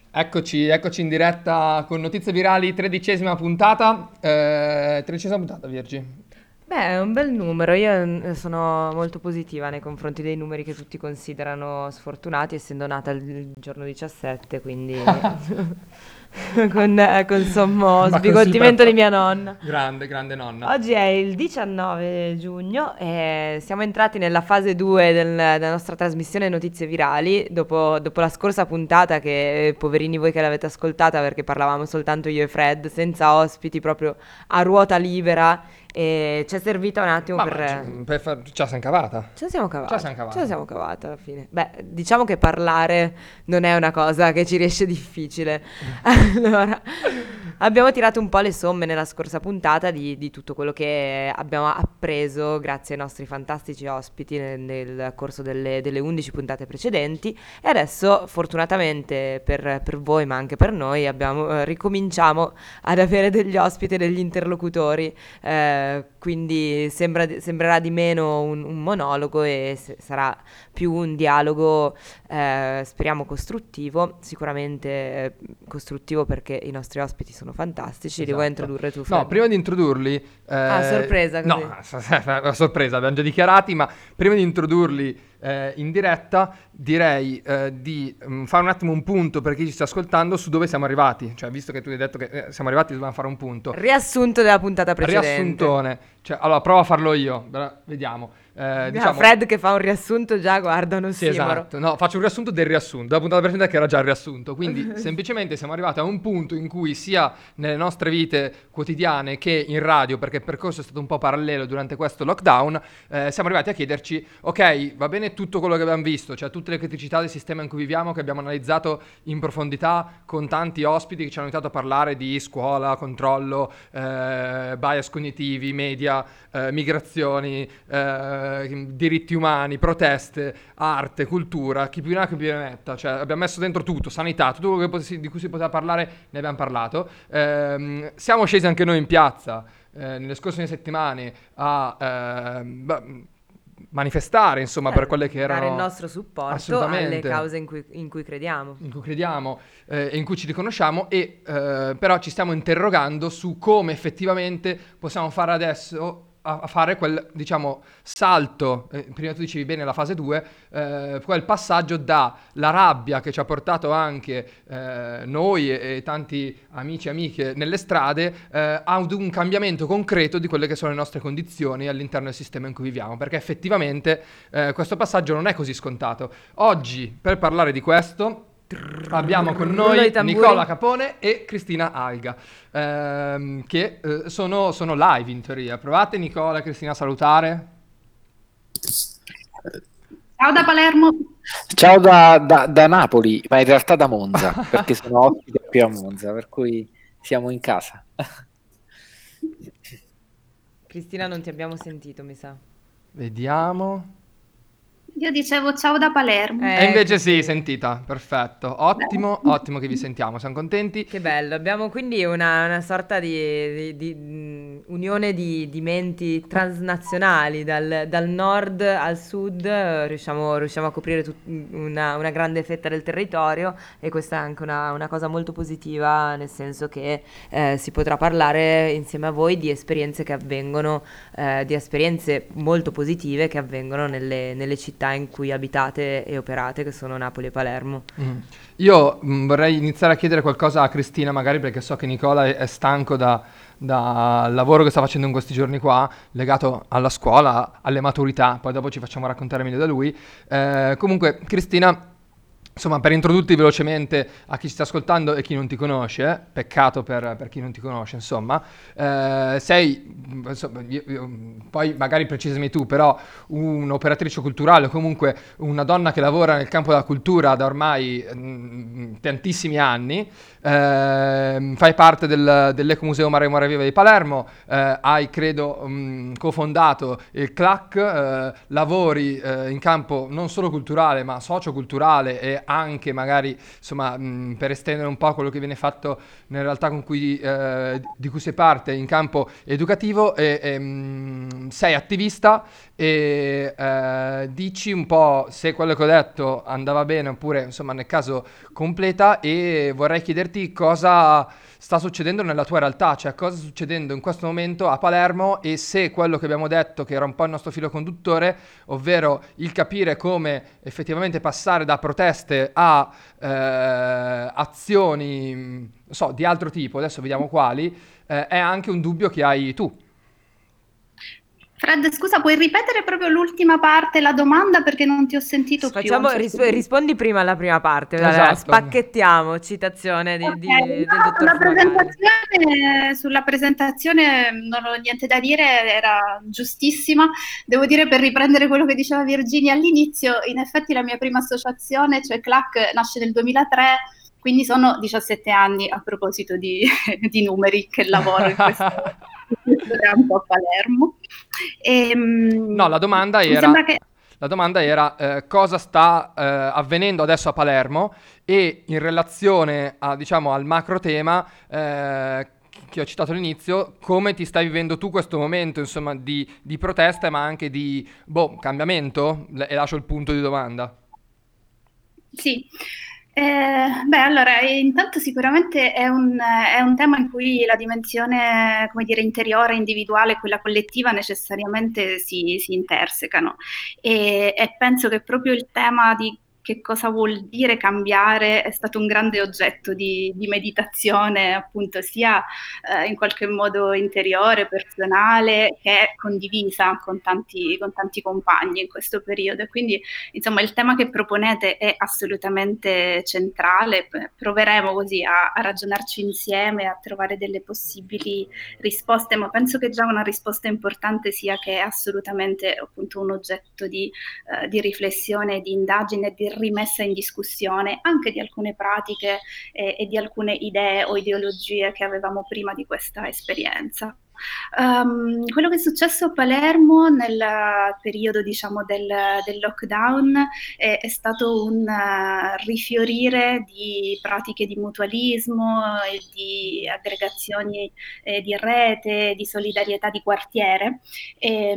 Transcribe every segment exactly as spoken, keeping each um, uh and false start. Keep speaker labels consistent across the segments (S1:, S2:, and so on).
S1: Eccoci, eccoci in diretta con Notizie Virali, tredicesima puntata. Eh, tredicesima puntata, Virgi.
S2: Beh, è un bel numero. Io mm, sono molto positiva nei confronti dei numeri che tutti considerano sfortunati, essendo nata il il giorno diciassette, quindi con, eh, con sommo
S1: Ma così per...
S2: sbigottimento di mia nonna.
S1: Grande, grande nonna.
S2: Oggi è il diciannove giugno e siamo entrati nella fase due del- della nostra trasmissione Notizie Virali, dopo, dopo la scorsa puntata che, poverini voi che l'avete ascoltata perché parlavamo soltanto io e Fred, senza ospiti, proprio a ruota libera, e ci è servita un attimo
S1: Ma, ma
S2: per...
S1: ci- per far- ce la siamo cavata.
S2: Ce la siamo
S1: Ce la
S2: cavata,
S1: siamo
S2: ce la
S1: cavata.
S2: siamo cavata alla fine. Beh, diciamo che parlare non è una cosa che ci riesce difficile. Allora, abbiamo tirato un po' le somme nella scorsa puntata di, di tutto quello che abbiamo appreso grazie ai nostri fantastici ospiti nel, nel corso delle, delle undici puntate precedenti e adesso, fortunatamente per, per voi, ma anche per noi, abbiamo, eh, ricominciamo ad avere degli ospiti e degli interlocutori. Eh, quindi sembra, sembrerà di meno un, un monologo e se- sarà più un dialogo, eh, speriamo costruttivo, sicuramente eh, costruttivo perché i nostri ospiti sono fantastici. Li vuoi
S1: Esatto.
S2: introdurre tu,
S1: No,
S2: Fred?
S1: prima di introdurli,
S2: Ah,
S1: eh,
S2: sorpresa
S1: no,
S2: così.
S1: a sorpresa, abbiamo già dichiarati, ma prima di introdurli eh, in diretta, direi eh, di mm, fare un attimo un punto per chi ci sta ascoltando su dove siamo arrivati. Cioè, visto che tu hai detto che eh, siamo arrivati, dobbiamo fare un punto.
S2: Riassunto della puntata precedente.
S1: Riassuntone, cioè, allora prova a farlo io, bra- vediamo. Eh,
S2: Ah,
S1: diciamo,
S2: Fred che fa un riassunto già, guarda, un
S1: sì,
S2: ossimoro.
S1: esatto. No, faccio un riassunto del riassunto. La puntata precedente che era già il riassunto. Quindi, semplicemente siamo arrivati a un punto in cui, sia nelle nostre vite quotidiane che in radio, perché il percorso è stato un po' parallelo durante questo lockdown, eh, siamo arrivati a chiederci: ok, va bene tutto quello che abbiamo visto, cioè tutte le criticità del sistema in cui viviamo, che abbiamo analizzato in profondità con tanti ospiti che ci hanno aiutato a parlare di scuola, controllo, eh, bias cognitivi, media, eh, migrazioni, eh, diritti umani, proteste, arte, cultura, chi più ne ha chi più ne metta, cioè abbiamo messo dentro tutto, sanità, tutto quello che potes- di cui si poteva parlare ne abbiamo parlato. Ehm, siamo scesi anche noi in piazza eh, nelle scorse settimane a ehm, beh, manifestare, insomma, per
S2: Per
S1: quelle che
S2: dare il
S1: erano
S2: nostro supporto alle
S1: assolutamente
S2: cause in cui, in cui crediamo.
S1: in cui crediamo eh, e in cui ci riconosciamo e eh, però ci stiamo interrogando su come effettivamente possiamo fare adesso a, a fare quel, diciamo, salto, eh, prima tu dicevi bene la fase due, eh, quel passaggio dalla rabbia che ci ha portato anche eh, noi e, e tanti amici e amiche nelle strade eh, ad un cambiamento concreto di quelle che sono le nostre condizioni all'interno del sistema in cui viviamo, perché effettivamente eh, questo passaggio non è così scontato. Oggi, per parlare di questo, abbiamo con
S2: Rullo di
S1: noi
S2: tamburi.
S1: Nicola Capone e Cristina Alga, ehm, che eh, sono, sono live in teoria. Provate Nicola e Cristina a salutare.
S3: Ciao da Palermo.
S4: Ciao da, da- da Napoli, ma in realtà da Monza, perché sono ospite qui a Monza, per cui siamo in casa.
S2: Cristina, non ti abbiamo sentito, mi sa.
S1: Vediamo.
S3: Io dicevo ciao da Palermo.
S1: E invece
S2: Ecco,
S1: sì,
S2: sì.
S1: sentita, perfetto, ottimo, ottimo che vi sentiamo, siamo contenti.
S2: Che bello, abbiamo quindi una, una sorta di, di- di, mh, unione di, di menti transnazionali, dal, dal nord al sud, eh, riusciamo, riusciamo a coprire tut- una, una grande fetta del territorio e questa è anche una, una cosa molto positiva, nel senso che eh, si potrà parlare insieme a voi di esperienze che avvengono, eh, di esperienze molto positive che avvengono nelle, nelle città in cui abitate e operate, che sono Napoli e Palermo.
S1: Mm. Io mh, vorrei iniziare a chiedere qualcosa a Cristina, magari perché so che Nicola è, è stanco da- dal lavoro che sta facendo in questi giorni qua, legato alla scuola, alle maturità, poi dopo ci facciamo raccontare meglio da lui. Eh, comunque, Cristina, insomma, per introdurti velocemente a chi ci sta ascoltando e chi non ti conosce, eh, peccato per, per chi non ti conosce, insomma, eh, sei, insomma, io- io- poi magari precisami tu, però un'operatrice culturale o comunque una donna che lavora nel campo della cultura da ormai mm, tantissimi anni, ehm, fai parte del, dell'Ecomuseo Mare Mare Viva di Palermo, eh, hai credo mm, cofondato il C L A C, eh, lavori eh, in campo non solo culturale ma socioculturale e anche magari, insomma, mh, per estendere un po' quello che viene fatto nella realtà con cui, eh, di cui sei parte in campo educativo, e, e, mh, sei attivista e eh, dici un po' se quello che ho detto andava bene oppure, insomma, nel caso completa, e vorrei chiederti cosa sta succedendo nella tua realtà, cioè cosa sta succedendo in questo momento a Palermo, e se quello che abbiamo detto, che era un po' il nostro filo conduttore, ovvero il capire come effettivamente passare da proteste a eh, azioni, non so, di altro tipo, adesso vediamo quali, eh, è anche un dubbio che hai tu.
S3: Fred, scusa, puoi ripetere proprio l'ultima parte, la domanda, perché non ti ho sentito più a un
S2: Facciamo,
S3: certo
S2: ris-
S3: punto.
S2: rispondi prima alla prima parte, allora,
S1: Esatto.
S2: spacchettiamo, citazione di,
S3: Ok,
S2: di- del
S3: no,
S2: dottor
S3: sulla
S2: Fumagalli.
S3: presentazione, sulla presentazione non ho niente da dire, era giustissima. Devo dire, per riprendere quello che diceva Virginia all'inizio, in effetti la mia prima associazione, cioè C L A C, nasce nel duemilatré, quindi sono diciassette anni, a proposito di, di numeri, che lavoro in questo, in questo campo a Palermo. E,
S1: No, la
S3: mm,
S1: domanda
S3: mi sembra
S1: era,
S3: che...
S1: la domanda era eh, cosa sta eh, avvenendo adesso a Palermo, e in relazione a, diciamo, al macro tema eh, che ho citato all'inizio, come ti stai vivendo tu questo momento, insomma, di, di protesta, ma anche di boh, cambiamento? Le- E lascio il punto di domanda.
S3: Sì, eh, beh, allora, eh, intanto sicuramente è un, è un tema in cui la dimensione, come dire, interiore, individuale e quella collettiva necessariamente si, si intersecano, e, e penso che proprio il tema di che cosa vuol dire cambiare è stato un grande oggetto di, di meditazione, appunto, sia eh, in qualche modo interiore, personale, che condivisa con tanti, con tanti compagni in questo periodo. E quindi, insomma, il tema che proponete è assolutamente centrale. P- Proveremo così a, a ragionarci insieme, a trovare delle possibili risposte, ma penso che già una risposta importante sia che è assolutamente, appunto, un oggetto di, eh, di riflessione, di indagine, di rimessa in discussione anche di alcune pratiche e, e di alcune idee o ideologie che avevamo prima di questa esperienza. Um, quello che è successo a Palermo nel periodo, diciamo, del, del lockdown è, è stato un uh, rifiorire di pratiche di mutualismo e di aggregazioni eh, di rete, di solidarietà di quartiere, e,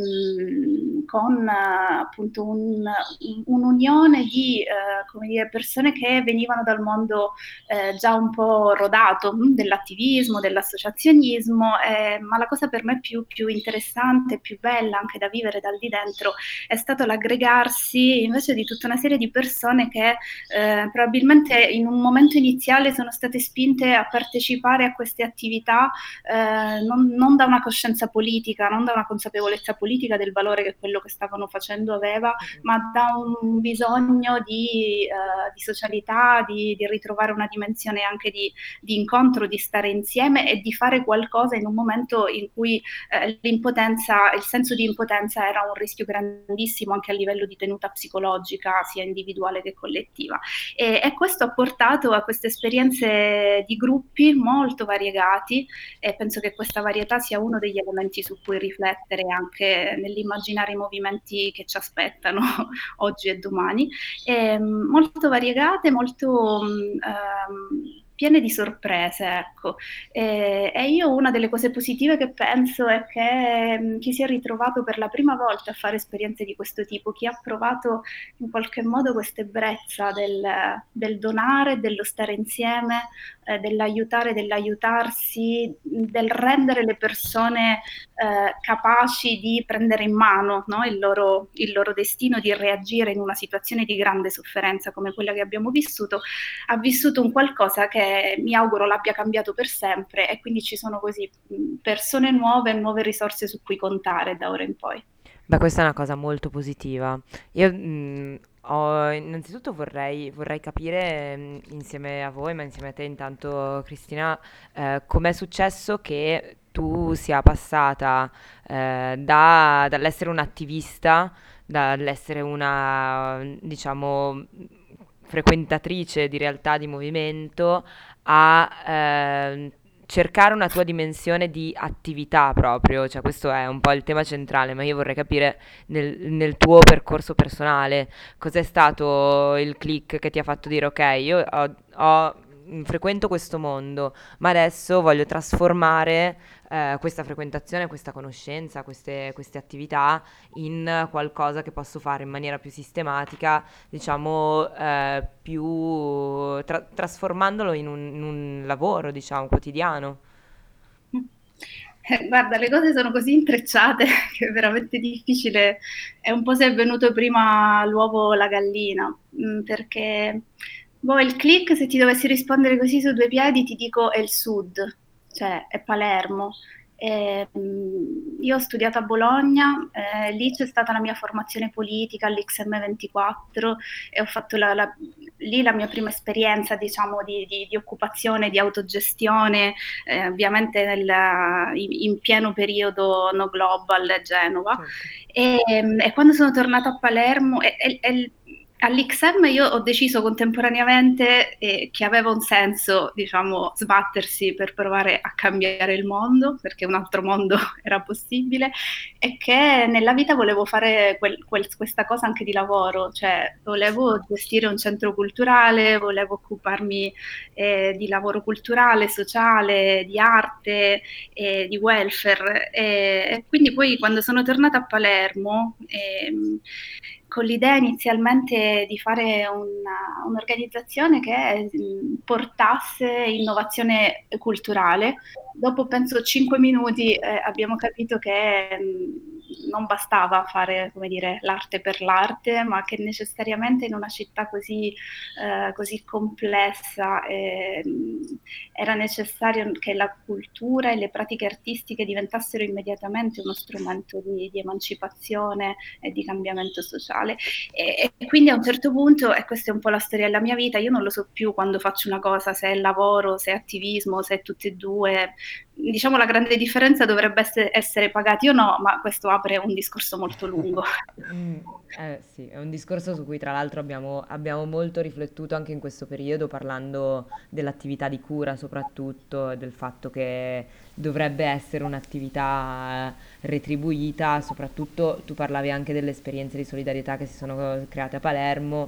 S3: um, con uh, appunto un, un'unione di uh, come dire, persone che venivano dal mondo eh, già un po' rodato mh, dell'attivismo, dell'associazionismo, eh, ma la cosa per me più, più interessante, più bella anche da vivere dal di dentro è stato l'aggregarsi invece di tutta una serie di persone che eh, probabilmente in un momento iniziale sono state spinte a partecipare a queste attività eh, non, non da una coscienza politica, non da una consapevolezza politica del valore che quello che stavano facendo aveva, ma da un bisogno di, uh, di socialità, di, di ritrovare una dimensione anche di, di incontro, di stare insieme e di fare qualcosa in un momento in cui eh, l'impotenza, il senso di impotenza era un rischio grandissimo anche a livello di tenuta psicologica, sia individuale che collettiva. E, e questo ha portato a queste esperienze di gruppi molto variegati, e penso che questa varietà sia uno degli elementi su cui riflettere anche nell'immaginare i movimenti che ci aspettano oggi e domani, e, um, molto variegate, molto um, piene di sorprese, ecco. E, e io una delle cose positive che penso è che um, chi si è ritrovato per la prima volta a fare esperienze di questo tipo, chi ha provato in qualche modo questa ebbrezza del, del donare, dello stare insieme, eh, dell'aiutare, dell'aiutarsi, del rendere le persone eh, capaci di prendere in mano, no, il loro, il loro destino, di reagire in una situazione di grande sofferenza come quella che abbiamo vissuto, ha vissuto un qualcosa che mi auguro l'abbia cambiato per sempre, e quindi ci sono così persone nuove, nuove risorse su cui contare da ora in poi.
S2: Beh, questa è una cosa molto positiva. Io mh, ho- innanzitutto vorrei, vorrei capire mh, insieme a voi, ma insieme a te intanto, Cristina, eh, com'è successo che tu sia passata eh, da- dall'essere un'attivista, dall'essere una, diciamo, frequentatrice di realtà di movimento a, ehm, cercare una tua dimensione di attività proprio, cioè questo è un po' il tema centrale, ma io vorrei capire nel, nel tuo percorso personale cos'è stato il click che ti ha fatto dire ok, io ho, ho- frequento questo mondo, ma adesso voglio trasformare eh, questa frequentazione, questa conoscenza, queste, queste attività in qualcosa che posso fare in maniera più sistematica, diciamo, eh, più tra- trasformandolo in un, in un lavoro, diciamo, quotidiano.
S3: Eh, guarda, le cose sono così intrecciate che è veramente difficile. È un po' se è venuto prima l'uovo o la gallina, mm, perché boh, il click, se ti dovessi rispondere così su due piedi, ti dico è il sud, cioè è Palermo. E, mm, io ho studiato a Bologna, eh, lì c'è stata la mia formazione politica all'X M ventiquattro e ho fatto la, la- lì la mia prima esperienza, diciamo, di, di- di occupazione, di autogestione, eh, ovviamente nel- in, in pieno periodo No Global a Genova. E, e quando sono tornata a Palermo, e, e- e all'X M io ho deciso contemporaneamente eh, che aveva un senso, diciamo, sbattersi per provare a cambiare il mondo, perché un altro mondo era possibile, e che nella vita volevo fare quel- quel- questa cosa anche di lavoro, cioè volevo gestire un centro culturale, volevo occuparmi eh, di lavoro culturale, sociale, di arte, eh, di welfare. E, e quindi poi quando sono tornata a Palermo, ehm, con l'idea inizialmente di fare una- un'organizzazione che mh, portasse innovazione culturale, dopo penso cinque minuti eh, abbiamo capito che mh, non bastava fare, come dire, l'arte per l'arte, ma che necessariamente in una città così, eh, così complessa eh, mh, era necessario che la cultura e le pratiche artistiche diventassero immediatamente uno strumento di, di emancipazione e di cambiamento sociale. E, e quindi a un certo punto, e questa è un po' la storia della mia vita, io non lo so più quando faccio una cosa, se è lavoro, se è attivismo, se è tutte e due. Diciamo la grande differenza dovrebbe essere, essere pagati o no, ma questo apre un discorso molto lungo.
S2: Mm, eh, sì, è un discorso su cui tra l'altro abbiamo, abbiamo molto riflettuto anche in questo periodo, parlando dell'attività di cura soprattutto, e del fatto che dovrebbe essere un'attività eh, retribuita, soprattutto tu parlavi anche delle esperienze di solidarietà che si sono create a Palermo,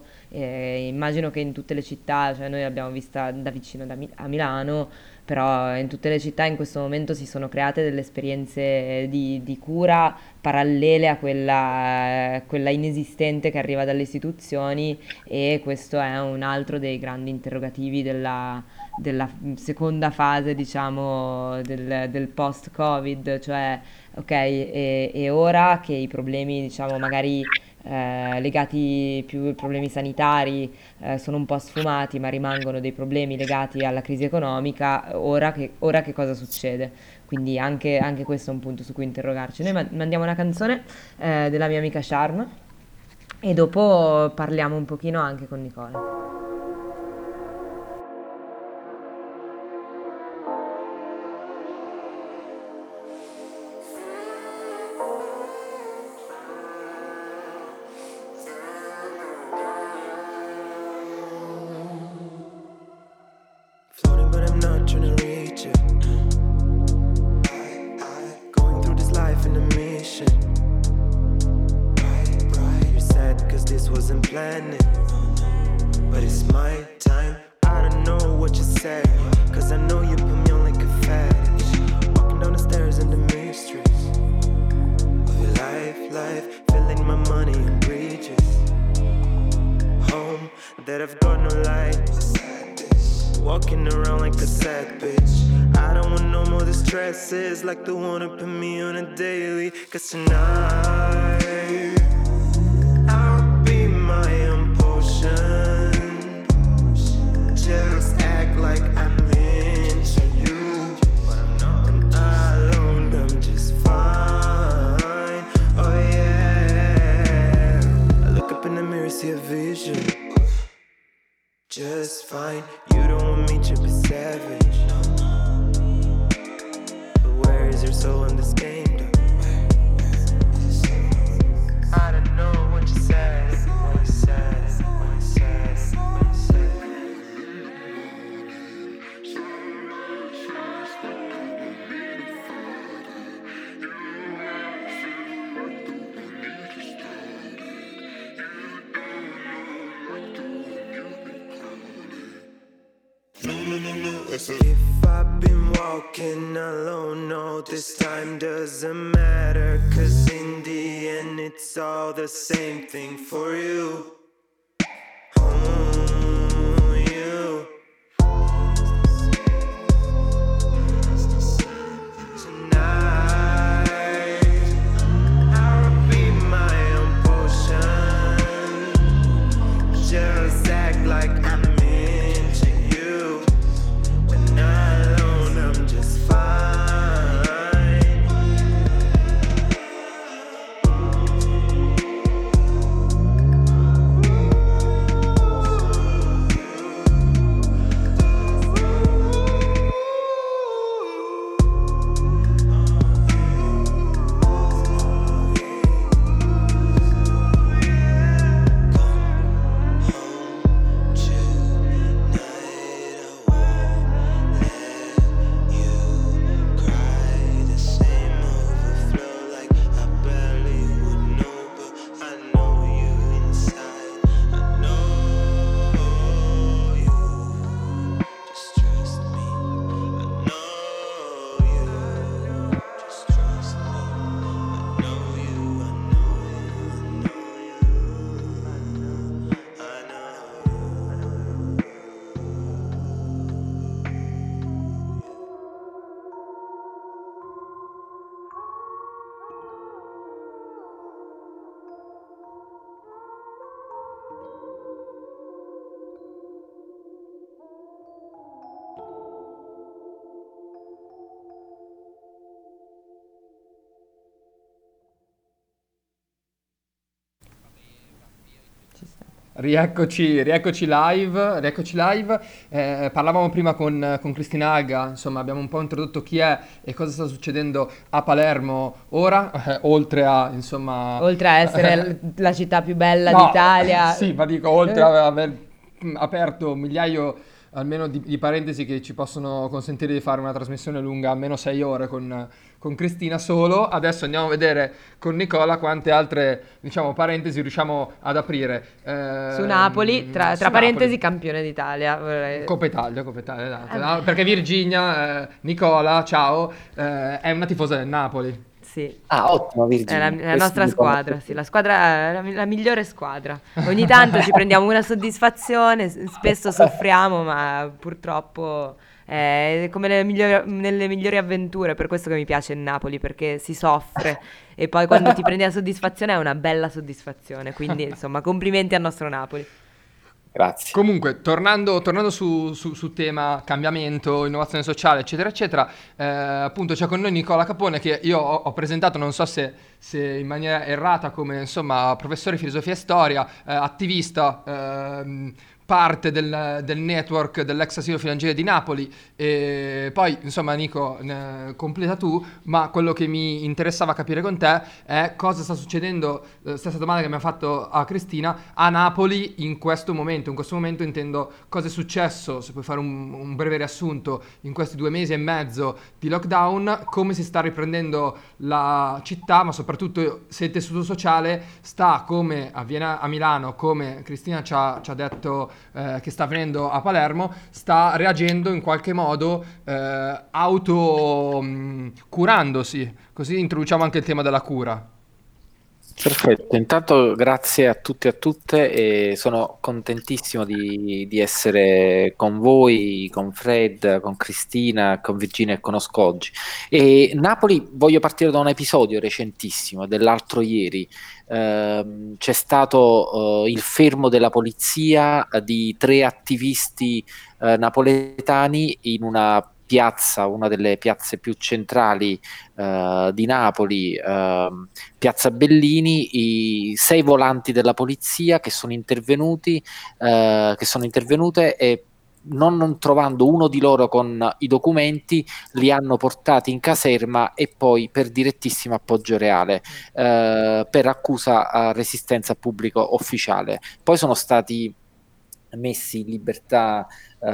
S2: e immagino che in tutte le città, cioè noi l'abbiamo vista da vicino da Mi- a Milano, però in tutte le città in questo momento si sono create delle esperienze di, di cura parallele a quella, quella inesistente che arriva dalle istituzioni, e questo è un altro dei grandi interrogativi della, della seconda fase, diciamo, del, del post-Covid, cioè ok, e, e ora che i problemi, diciamo, magari eh, legati più ai problemi sanitari eh, sono un po' sfumati, ma rimangono dei problemi legati alla crisi economica, ora che, ora che cosa succede? Quindi anche, anche questo è un punto su cui interrogarci. Noi ma- mandiamo una canzone eh, della mia amica Sharm e dopo parliamo un pochino anche con Nicola.
S5: Floating, but I'm not trying to reach it. Going through this life in a mission. You're sad cause this wasn't planning, but it's my time. I don't know what you said, cause I know you put me on like a fetish. Walking down the stairs in the mysteries of your life, life, filling my money in breaches. Home that I've got no light, walking around like a sad bitch. I don't want no more distresses like the one that put me on a daily. Cause tonight I'll be my own potion. Just act like I'm into you, and alone I'm just fine. Oh yeah, I look up in the mirror, see a vision. Just fine, you don't want me to be savage. But where is your soul in this game, though? If I've been walking alone, no, this time doesn't matter, 'cause in the end it's all the same thing for you. Oh, you. Tonight I'll be my own potion. Just act like I'm into you. When I'm alone, I'm just fine.
S1: Rieccoci, rieccoci live, rieccoci live. Eh, parlavamo prima con, con Cristina Agga, insomma abbiamo un po' introdotto chi è e cosa sta succedendo a Palermo ora, eh, oltre a insomma...
S2: Oltre a essere l- la città più bella
S1: No,
S2: d'Italia.
S1: Sì, ma dico, oltre a aver mm, aperto migliaio almeno di, di parentesi che ci possono consentire di fare una trasmissione lunga almeno sei ore con, con Cristina solo, adesso andiamo a vedere con Nicola quante altre, diciamo, parentesi riusciamo ad aprire. Eh,
S2: Su Napoli, tra,
S1: su
S2: tra parentesi,
S1: Napoli.
S2: campione d'Italia. vorrei-
S1: Coppa Italia, Coppa Italia, esatto.
S2: Eh
S1: No, perché Virginia, eh, Nicola, ciao, eh, è una tifosa del Napoli.
S2: Sì.
S4: Ah, ottimo,
S2: È
S4: Virginia.
S2: la, la
S4: Questo
S2: nostra
S4: mi fa molto
S2: squadra, sì, la squadra è la, la migliore squadra. Ogni tanto ci prendiamo una soddisfazione, s- spesso soffriamo, ma purtroppo è come le migliori- nelle migliori avventure, per questo che mi piace il Napoli, perché si soffre e poi quando ti prendi la soddisfazione è una bella soddisfazione, quindi insomma complimenti al nostro Napoli.
S4: Grazie.
S1: Comunque, tornando, tornando su, su- su tema cambiamento, innovazione sociale, eccetera, eccetera, eh, appunto c'è con noi Nicola Capone che io ho, ho presentato, non so se, se in maniera errata, come insomma professore di filosofia e storia, eh, attivista, ehm, parte del, del network dell'ex asilo Filangieri di Napoli, e poi insomma Nico, ne- completa tu, ma quello che mi interessava capire con te è cosa sta succedendo, eh, stessa domanda che mi ha fatto a Cristina, a Napoli in questo momento. In questo momento intendo cosa è successo, se puoi fare un, un breve riassunto, in questi due mesi e mezzo di lockdown, come si sta riprendendo la città, ma soprattutto se il tessuto sociale sta, come avviene a Milano, come Cristina ci ha, ci ha detto eh, che sta avvenendo a Palermo, sta reagendo in qualche modo eh, auto mh, curandosi. Così introduciamo anche il tema della cura.
S4: Perfetto, intanto grazie a tutti e a tutte e sono contentissimo di, di essere con voi, con Fred, con Cristina, con Virginia che conosco oggi. E Napoli, voglio partire da un episodio recentissimo dell'altro ieri. Ehm, c'è stato eh, il fermo della polizia eh, di tre attivisti eh, napoletani in una piazza, una delle piazze più centrali eh, di Napoli, ehm, Piazza Bellini, i sei volanti della polizia che sono intervenuti, eh, che sono intervenute e non, non trovando uno di loro con i documenti, li hanno portati in caserma e poi per direttissimo appoggio reale, eh, per accusa a resistenza a pubblico ufficiale. Poi sono stati messi in libertà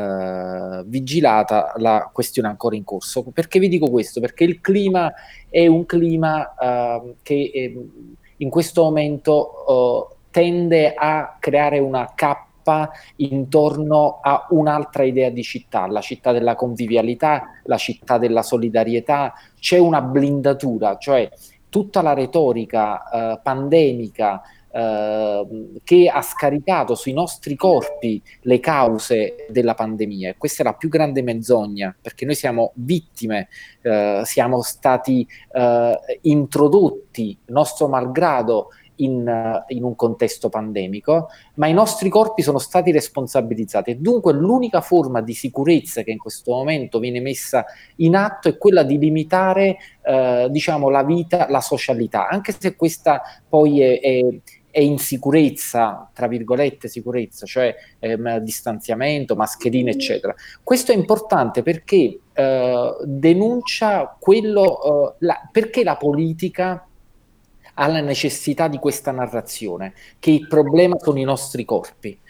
S4: eh, vigilata, la questione è ancora in corso. Perché vi dico questo? Perché il clima è un clima eh, che eh, in questo momento eh, tende a creare una cappa sviluppa intorno a un'altra idea di città, la città della convivialità, la città della solidarietà. C'è una blindatura, cioè tutta la retorica eh, pandemica eh, che ha scaricato sui nostri corpi le cause della pandemia. E questa è la più grande menzogna, perché noi siamo vittime, eh, siamo stati eh, introdotti, nostro malgrado, In, in un contesto pandemico, ma i nostri corpi sono stati responsabilizzati e dunque l'unica forma di sicurezza che in questo momento viene messa in atto è quella di limitare eh, diciamo la vita, la socialità, anche se questa poi è, è, è in sicurezza, tra virgolette sicurezza, cioè ehm, distanziamento, mascherine eccetera. Questo è importante perché eh, denuncia quello, eh, la, perché la politica ha la necessità di questa narrazione, che il problema sono i nostri corpi,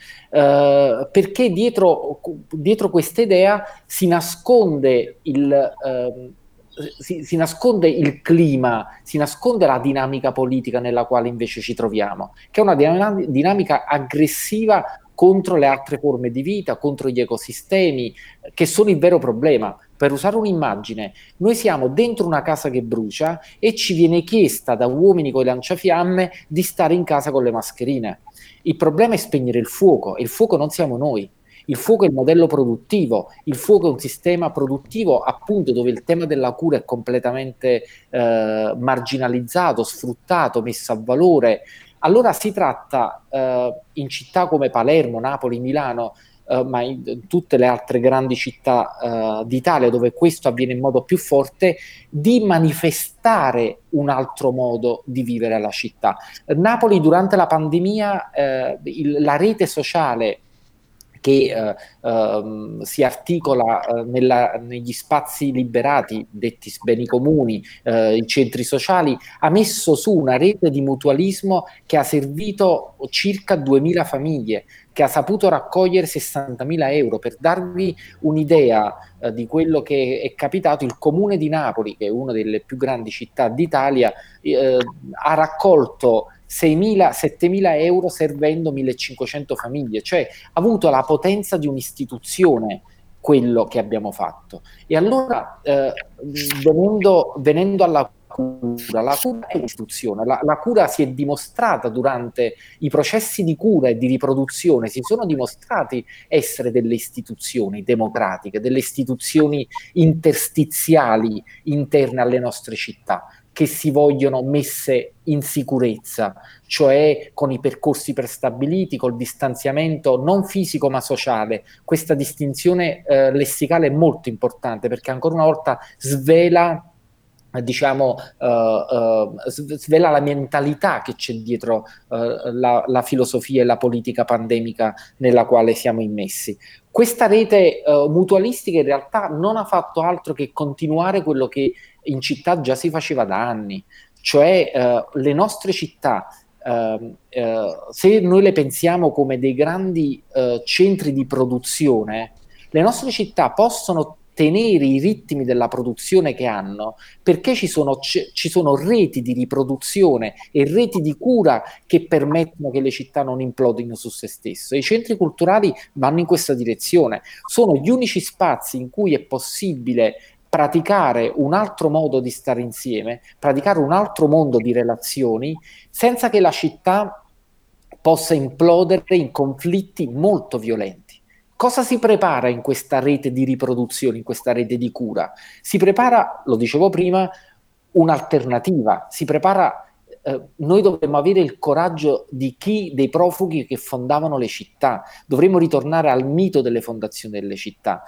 S4: eh, perché dietro, dietro questa idea si nasconde il, eh, si, si nasconde il clima, si nasconde la dinamica politica nella quale invece ci troviamo, che è una dinam- dinamica aggressiva contro le altre forme di vita, contro gli ecosistemi, che sono il vero problema. Per usare un'immagine, noi siamo dentro una casa che brucia e ci viene chiesta da uomini con i lanciafiamme di stare in casa con le mascherine. Il problema è spegnere il fuoco, e il fuoco non siamo noi. Il fuoco è il modello produttivo, il fuoco è un sistema produttivo appunto dove il tema della cura è completamente eh, marginalizzato, sfruttato, messo a valore. Allora si tratta eh, in città come Palermo, Napoli, Milano, Uh, ma in, in tutte le altre grandi città uh, d'Italia dove questo avviene in modo più forte, di manifestare un altro modo di vivere la città. Napoli durante la pandemia, uh, il, la rete sociale che uh, uh, si articola uh, nella, negli spazi liberati, detti beni comuni, uh, i centri sociali, ha messo su una rete di mutualismo che ha servito circa duemila famiglie, che ha saputo raccogliere sessantamila euro. Per darvi un'idea uh, di quello che è capitato, il comune di Napoli, che è una delle più grandi città d'Italia, uh, ha raccolto seimila settemila euro servendo millecinquecento famiglie, cioè ha avuto la potenza di un'istituzione quello che abbiamo fatto. E allora eh, venendo, venendo alla cura, la cura è un'istituzione, la, la cura si è dimostrata durante i processi di cura e di riproduzione, si sono dimostrati essere delle istituzioni democratiche, delle istituzioni interstiziali interne alle nostre città, che si vogliono messe in sicurezza, cioè con i percorsi prestabiliti, col distanziamento non fisico ma sociale. Questa distinzione eh, lessicale è molto importante perché ancora una volta svela diciamo uh, uh, svela la mentalità che c'è dietro uh, la, la filosofia e la politica pandemica nella quale siamo immessi. Questa rete uh, mutualistica in realtà non ha fatto altro che continuare quello che in città già si faceva da anni, cioè uh, le nostre città, uh, uh, se noi le pensiamo come dei grandi uh, centri di produzione, le nostre città possono tenere i ritmi della produzione che hanno perché ci sono, c- ci sono reti di riproduzione e reti di cura che permettono che le città non implodino su se stesse. I centri culturali vanno in questa direzione, sono gli unici spazi in cui è possibile praticare un altro modo di stare insieme, praticare un altro mondo di relazioni senza che la città possa implodere in conflitti molto violenti. Cosa si prepara in questa rete di riproduzione, in questa rete di cura? Si prepara, lo dicevo prima, un'alternativa, si prepara, eh, noi dovremmo avere il coraggio di chi, dei profughi che fondavano le città, dovremmo ritornare al mito delle fondazioni delle città,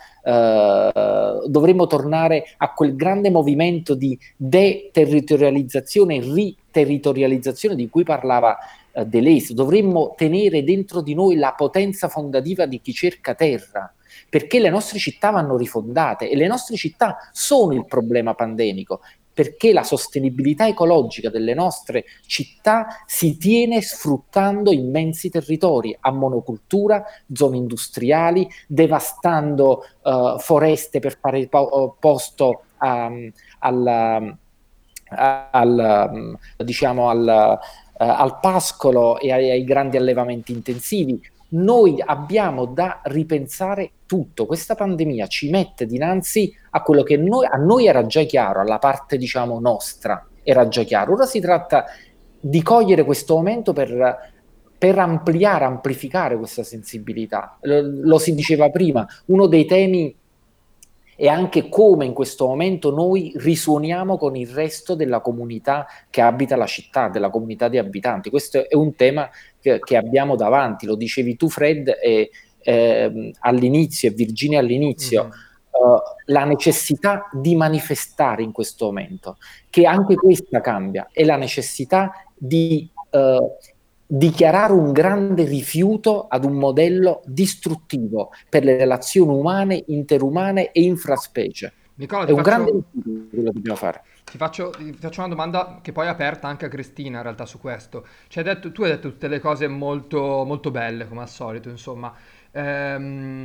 S4: eh, dovremmo tornare a quel grande movimento di deterritorializzazione e riterritorializzazione di cui parlava uh, Deleuze. Dovremmo tenere dentro di noi la potenza fondativa di chi cerca terra, perché le nostre città vanno rifondate e le nostre città sono il problema pandemico, perché la sostenibilità ecologica delle nostre città si tiene sfruttando immensi territori a monocultura, zone industriali, devastando uh, foreste per fare po- posto um, al, al, diciamo al, uh, al pascolo e ai, ai grandi allevamenti intensivi. noi abbiamo da ripensare tutto. Questa pandemia ci mette dinanzi a quello che noi, a noi era già chiaro, alla parte diciamo nostra era già chiaro. Ora si tratta di cogliere questo momento per, per ampliare, amplificare questa sensibilità. Lo, lo si diceva prima, uno dei temi è anche come in questo momento noi risuoniamo con il resto della comunità che abita la città, della comunità di abitanti. Questo è un tema che, che abbiamo davanti, lo dicevi tu Fred e, eh, all'inizio e Virginia all'inizio, mm-hmm. uh, la necessità di manifestare in questo momento, che anche questa cambia, è la necessità di uh, dichiarare un grande rifiuto ad un modello distruttivo per le relazioni umane, interumane e infraspecie.
S1: Nicola,
S4: è un
S1: faccio...
S4: grande rifiuto quello che dobbiamo fare.
S1: Ti faccio, ti faccio una domanda che poi è aperta anche a Cristina in realtà su questo. Cioè, hai detto, tu hai detto tutte le cose molto, molto belle come al solito, insomma. Ehm,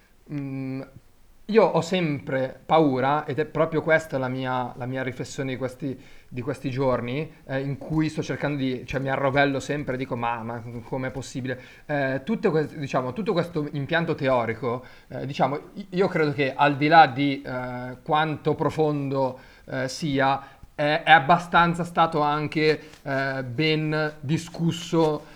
S1: mh, io ho sempre paura, ed è proprio questa la mia, la mia riflessione di questi, di questi giorni, eh, in cui sto cercando di, cioè mi arrovello sempre, dico ma, ma com'è possibile? Eh, tutte queste, diciamo, tutto questo impianto teorico, eh, diciamo, io credo che al di là di eh, quanto profondo eh, sia, è, è abbastanza stato anche eh, ben discusso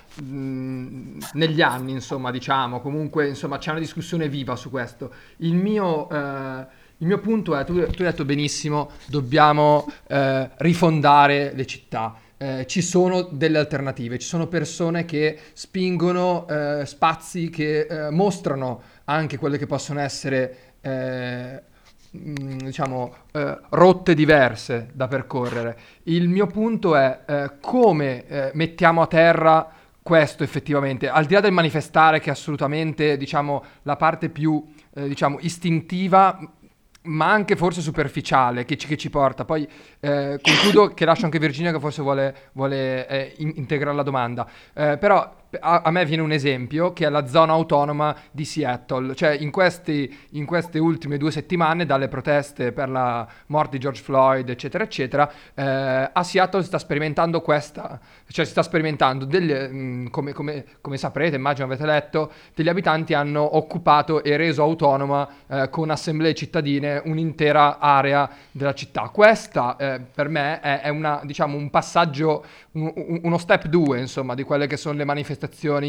S1: mh, negli anni, insomma, diciamo, comunque, insomma, c'è una discussione viva su questo. Il mio, eh, il mio punto è, tu, tu hai detto benissimo, dobbiamo eh, rifondare le città. Eh, ci sono delle alternative, ci sono persone che spingono eh, spazi che eh, mostrano anche quelle che possono essere eh, mh, diciamo eh, rotte diverse da percorrere. Il mio punto è eh, come eh, mettiamo a terra questo effettivamente, al di là del manifestare, che è assolutamente, diciamo, la parte più eh, diciamo istintiva, ma anche forse superficiale, che ci, che ci porta. Poi eh, concludo, che lascio anche Virginia che forse vuole, vuole eh, in- integrare la domanda. Eh, però a, a me viene un esempio, che è la zona autonoma di Seattle. Cioè in, questi, in queste ultime due settimane, dalle proteste per la morte di George Floyd, eccetera, eccetera, eh, a Seattle si sta sperimentando questa, cioè si sta sperimentando, delle, mh, come, come, come saprete, immagino avete letto, degli abitanti hanno occupato e reso autonoma eh, con assemblee cittadine un'intera area della città. Questa eh, per me è, è una, diciamo, un passaggio, un, un, uno step due, insomma, di quelle che sono le manifestazioni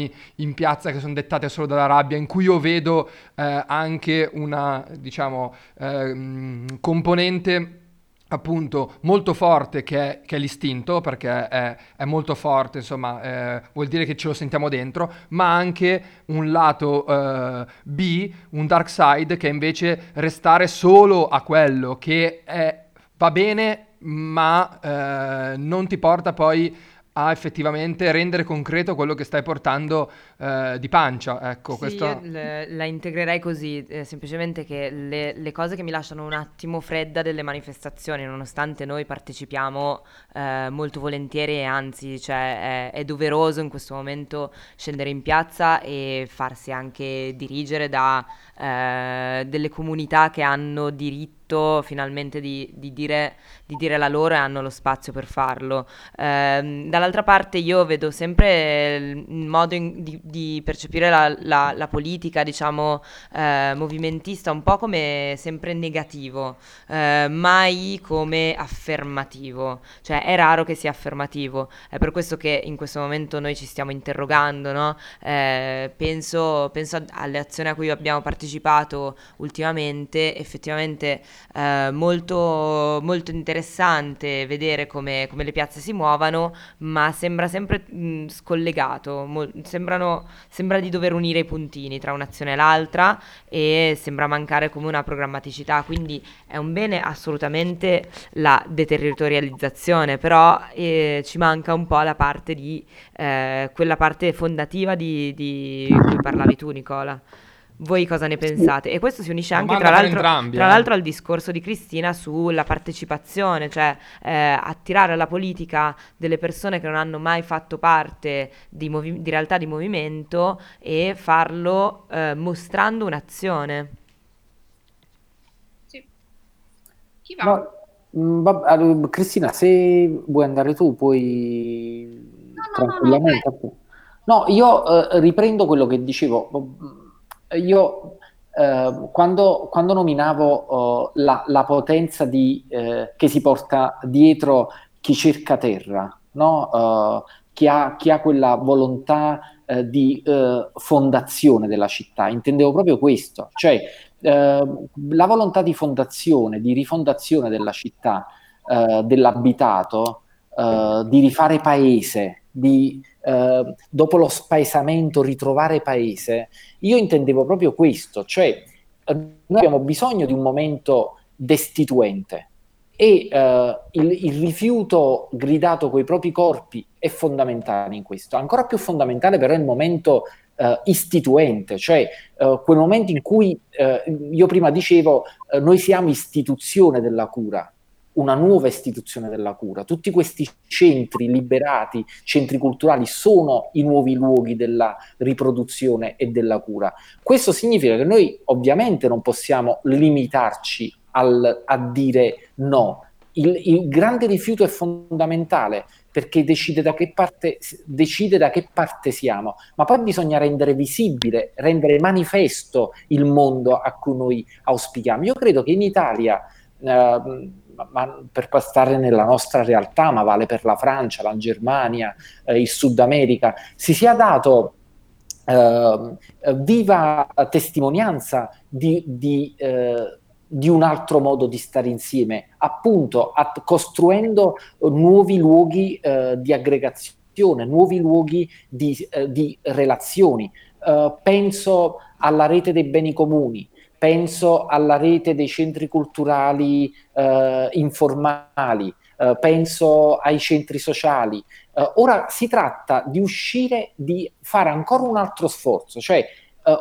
S1: in piazza, che sono dettate solo dalla rabbia, in cui io vedo eh, anche una, diciamo, eh, componente appunto molto forte, che è, che è l'istinto, perché è, è molto forte, insomma, eh, vuol dire che ce lo sentiamo dentro, ma anche un lato eh, B, un dark side, che è invece restare solo a quello che è, va bene, ma eh, non ti porta poi a effettivamente rendere concreto quello che stai portando eh, di pancia. Ecco,
S2: Sì,
S1: questo...
S2: io le- la integrerei così, eh, semplicemente che le, le cose che mi lasciano un attimo fredda delle manifestazioni, nonostante noi partecipiamo eh, molto volentieri, e anzi, cioè, è, è doveroso in questo momento scendere in piazza e farsi anche dirigere da eh, delle comunità che hanno diritto finalmente di, di dire, di dire la loro, e hanno lo spazio per farlo. Ehm, dall'altra parte io vedo sempre il modo in- di, di percepire la, la- la politica, diciamo, eh, movimentista, un po' come sempre negativo, eh, mai come affermativo. Cioè è raro che sia affermativo, è per questo che in questo momento noi ci stiamo interrogando, no? Eh, penso, penso a- alle azioni a cui abbiamo partecipato ultimamente. Effettivamente eh, molto, molto interessante vedere come, come le piazze si muovano, ma sembra sempre mh, scollegato, mo- sembrano, sembra di dover unire i puntini tra un'azione e l'altra, e sembra mancare come una programmaticità. Quindi è un bene assolutamente la deterritorializzazione, però eh, ci manca un po' la parte di eh, quella parte fondativa di, di cui parlavi tu, Nicola. Voi cosa ne pensate? E questo si unisce anche,
S1: Domanda
S2: tra
S1: per
S2: l'altro,
S1: entrambi,
S2: tra
S1: eh.
S2: l'altro al discorso di Cristina sulla partecipazione, cioè eh, attirare alla politica delle persone che non hanno mai fatto parte di, movi- di realtà di movimento, e farlo eh, mostrando un'azione.
S3: Sì. Chi va?
S4: No, mh, va- allora, Cristina, se vuoi andare tu, puoi
S3: No, no, no, no,
S4: tranquillamente.
S3: beh,
S4: No, io eh, riprendo quello che dicevo. Io eh, quando, quando nominavo eh, la, la potenza di, eh, che si porta dietro chi cerca terra, no? Eh, chi ha, chi ha quella volontà eh, di eh, fondazione della città, intendevo proprio questo, cioè eh, la volontà di fondazione, di rifondazione della città, eh, dell'abitato, eh, di rifare paese, di eh, dopo lo spaesamento ritrovare paese. Io intendevo proprio questo, cioè eh, noi abbiamo bisogno di un momento destituente e eh, il, il rifiuto gridato coi propri corpi è fondamentale in questo. Ancora più fondamentale però è il momento eh, istituente, cioè eh, quel momento in cui eh, io prima dicevo eh, noi siamo istituzione della cura, una nuova istituzione della cura. Tutti questi centri liberati, centri culturali, sono i nuovi luoghi della riproduzione e della cura. Questo significa che noi ovviamente non possiamo limitarci al, a dire no. Il, il grande rifiuto è fondamentale perché decide da che parte, decide da che parte siamo, ma poi bisogna rendere visibile, rendere manifesto il mondo a cui noi auspichiamo. Io credo che in Italia Uh, ma per stare nella nostra realtà, ma vale per la Francia, la Germania, eh, il Sud America, si sia dato uh, viva testimonianza di, di, uh, di un altro modo di stare insieme, appunto at- costruendo nuovi luoghi uh, di aggregazione, nuovi luoghi di, uh, di relazioni. Uh, penso alla rete dei beni comuni, penso alla rete dei centri culturali eh, informali, eh, penso ai centri sociali. Eh, ora si tratta di uscire, di fare ancora un altro sforzo, cioè eh,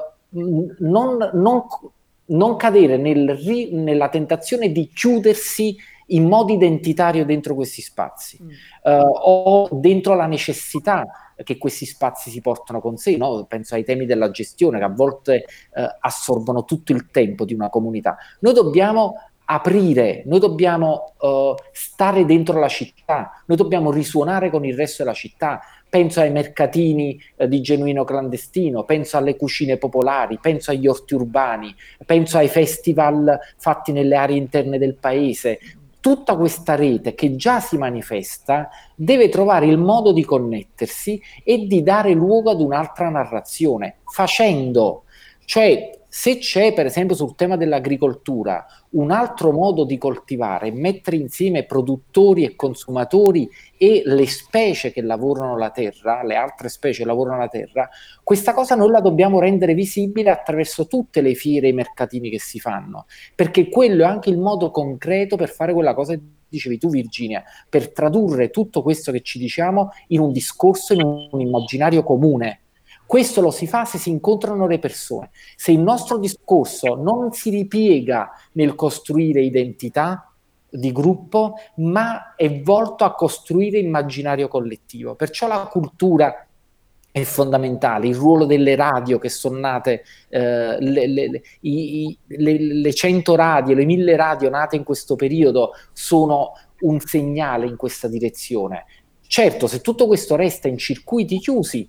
S4: non, non, non cadere nel ri, nella tentazione di chiudersi in modo identitario dentro questi spazi mm. eh, o dentro la necessità che questi spazi si portano con sé, no? Penso ai temi della gestione che a volte eh, assorbono tutto il tempo di una comunità. Noi dobbiamo aprire, noi dobbiamo uh, stare dentro la città, noi dobbiamo risuonare con il resto della città. Penso ai mercatini eh, di genuino clandestino, penso alle cucine popolari, penso agli orti urbani, penso ai festival fatti nelle aree interne del paese. Tutta questa rete che già si manifesta deve trovare il modo di connettersi e di dare luogo ad un'altra narrazione, facendo, cioè se c'è per esempio sul tema dell'agricoltura un altro modo di coltivare, mettere insieme produttori e consumatori e le specie che lavorano la terra, le altre specie che lavorano la terra, questa cosa noi la dobbiamo rendere visibile attraverso tutte le fiere e i mercatini che si fanno, perché quello è anche il modo concreto per fare quella cosa che dicevi tu, Virginia, per tradurre tutto questo che ci diciamo in un discorso, in un immaginario comune. Questo lo si fa se si incontrano le persone, se il nostro discorso non si ripiega nel costruire identità di gruppo, ma è volto a costruire immaginario collettivo. Perciò la cultura è fondamentale, il ruolo delle radio che sono nate, eh, le, le, i, le, le cento radio, le mille radio nate in questo periodo sono un segnale in questa direzione. Certo, se tutto questo resta in circuiti chiusi,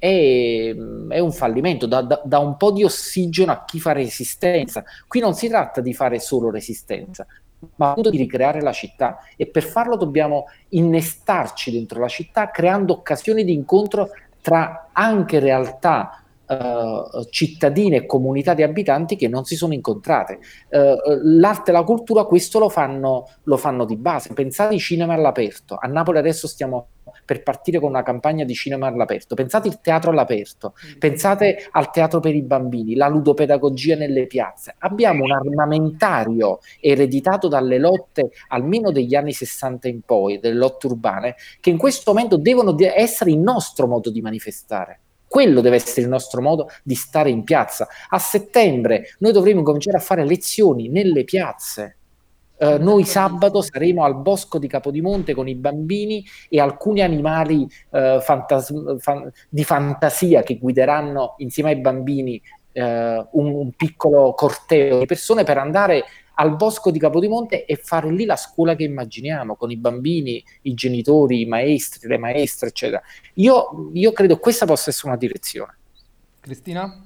S4: È, è un fallimento, dà, dà, dà un po' di ossigeno a chi fa resistenza. Qui non si tratta di fare solo resistenza, ma appunto di ricreare la città, e per farlo dobbiamo innestarci dentro la città creando occasioni di incontro tra anche realtà Uh, cittadine e comunità di abitanti che non si sono incontrate. Uh, l'arte e la cultura questo lo fanno, lo fanno di base. Pensate ai cinema all'aperto. A Napoli adesso stiamo per partire con una campagna di cinema all'aperto. Pensate il teatro all'aperto, pensate al teatro per i bambini, la ludopedagogia nelle piazze. Abbiamo un armamentario ereditato dalle lotte almeno degli anni sessanta in poi, delle lotte urbane, che in questo momento devono essere il nostro modo di manifestare. Quello deve essere il nostro modo di stare in piazza. A settembre noi dovremo cominciare a fare lezioni nelle piazze. Uh, noi sabato saremo al Bosco di Capodimonte con i bambini e alcuni animali uh, fantas- fan- di fantasia che guideranno insieme ai bambini uh, un, un piccolo corteo di persone per andare al bosco di Capodimonte e fare lì la scuola che immaginiamo, con i bambini, i genitori, i maestri, le maestre, eccetera. Io, io credo questa possa essere una direzione.
S1: Cristina?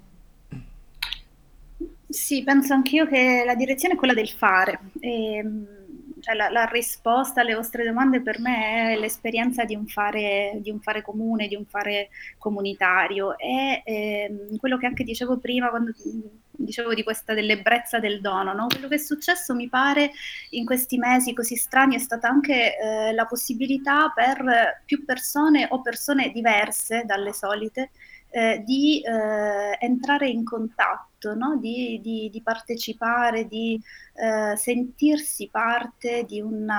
S3: Sì, penso anch'io che la direzione è quella del fare. E, cioè la, la risposta alle vostre domande per me è l'esperienza di un fare, di un fare comune, di un fare comunitario. E ehm, quello che anche dicevo prima, quando dicevo di questa dell'ebbrezza del dono, no? Quello che è successo, mi pare, in questi mesi così strani è stata anche eh, la possibilità per più persone o persone diverse dalle solite Eh, di eh, entrare in contatto, no? di, di, di partecipare, di eh, sentirsi parte di, una,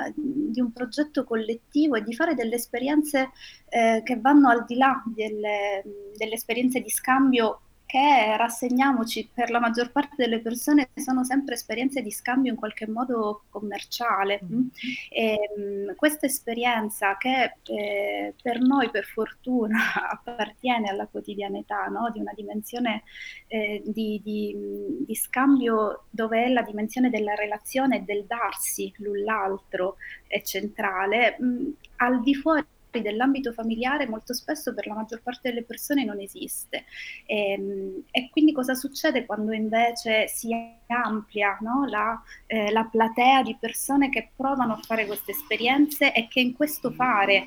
S3: di un progetto collettivo e di fare delle esperienze eh, che vanno al di là delle, delle esperienze di scambio che, rassegniamoci, per la maggior parte delle persone sono sempre esperienze di scambio in qualche modo commerciale. Mm. E, mh, questa esperienza che eh, per noi, per fortuna, appartiene alla quotidianità, no? Di una dimensione eh, di, di, di scambio dove è la dimensione della relazione e del darsi l'un l'altro è centrale, mh, al di fuori dell'ambito familiare molto spesso per la maggior parte delle persone non esiste. E, e quindi cosa succede quando invece si amplia, no? la, eh, la platea di persone che provano a fare queste esperienze e che in questo fare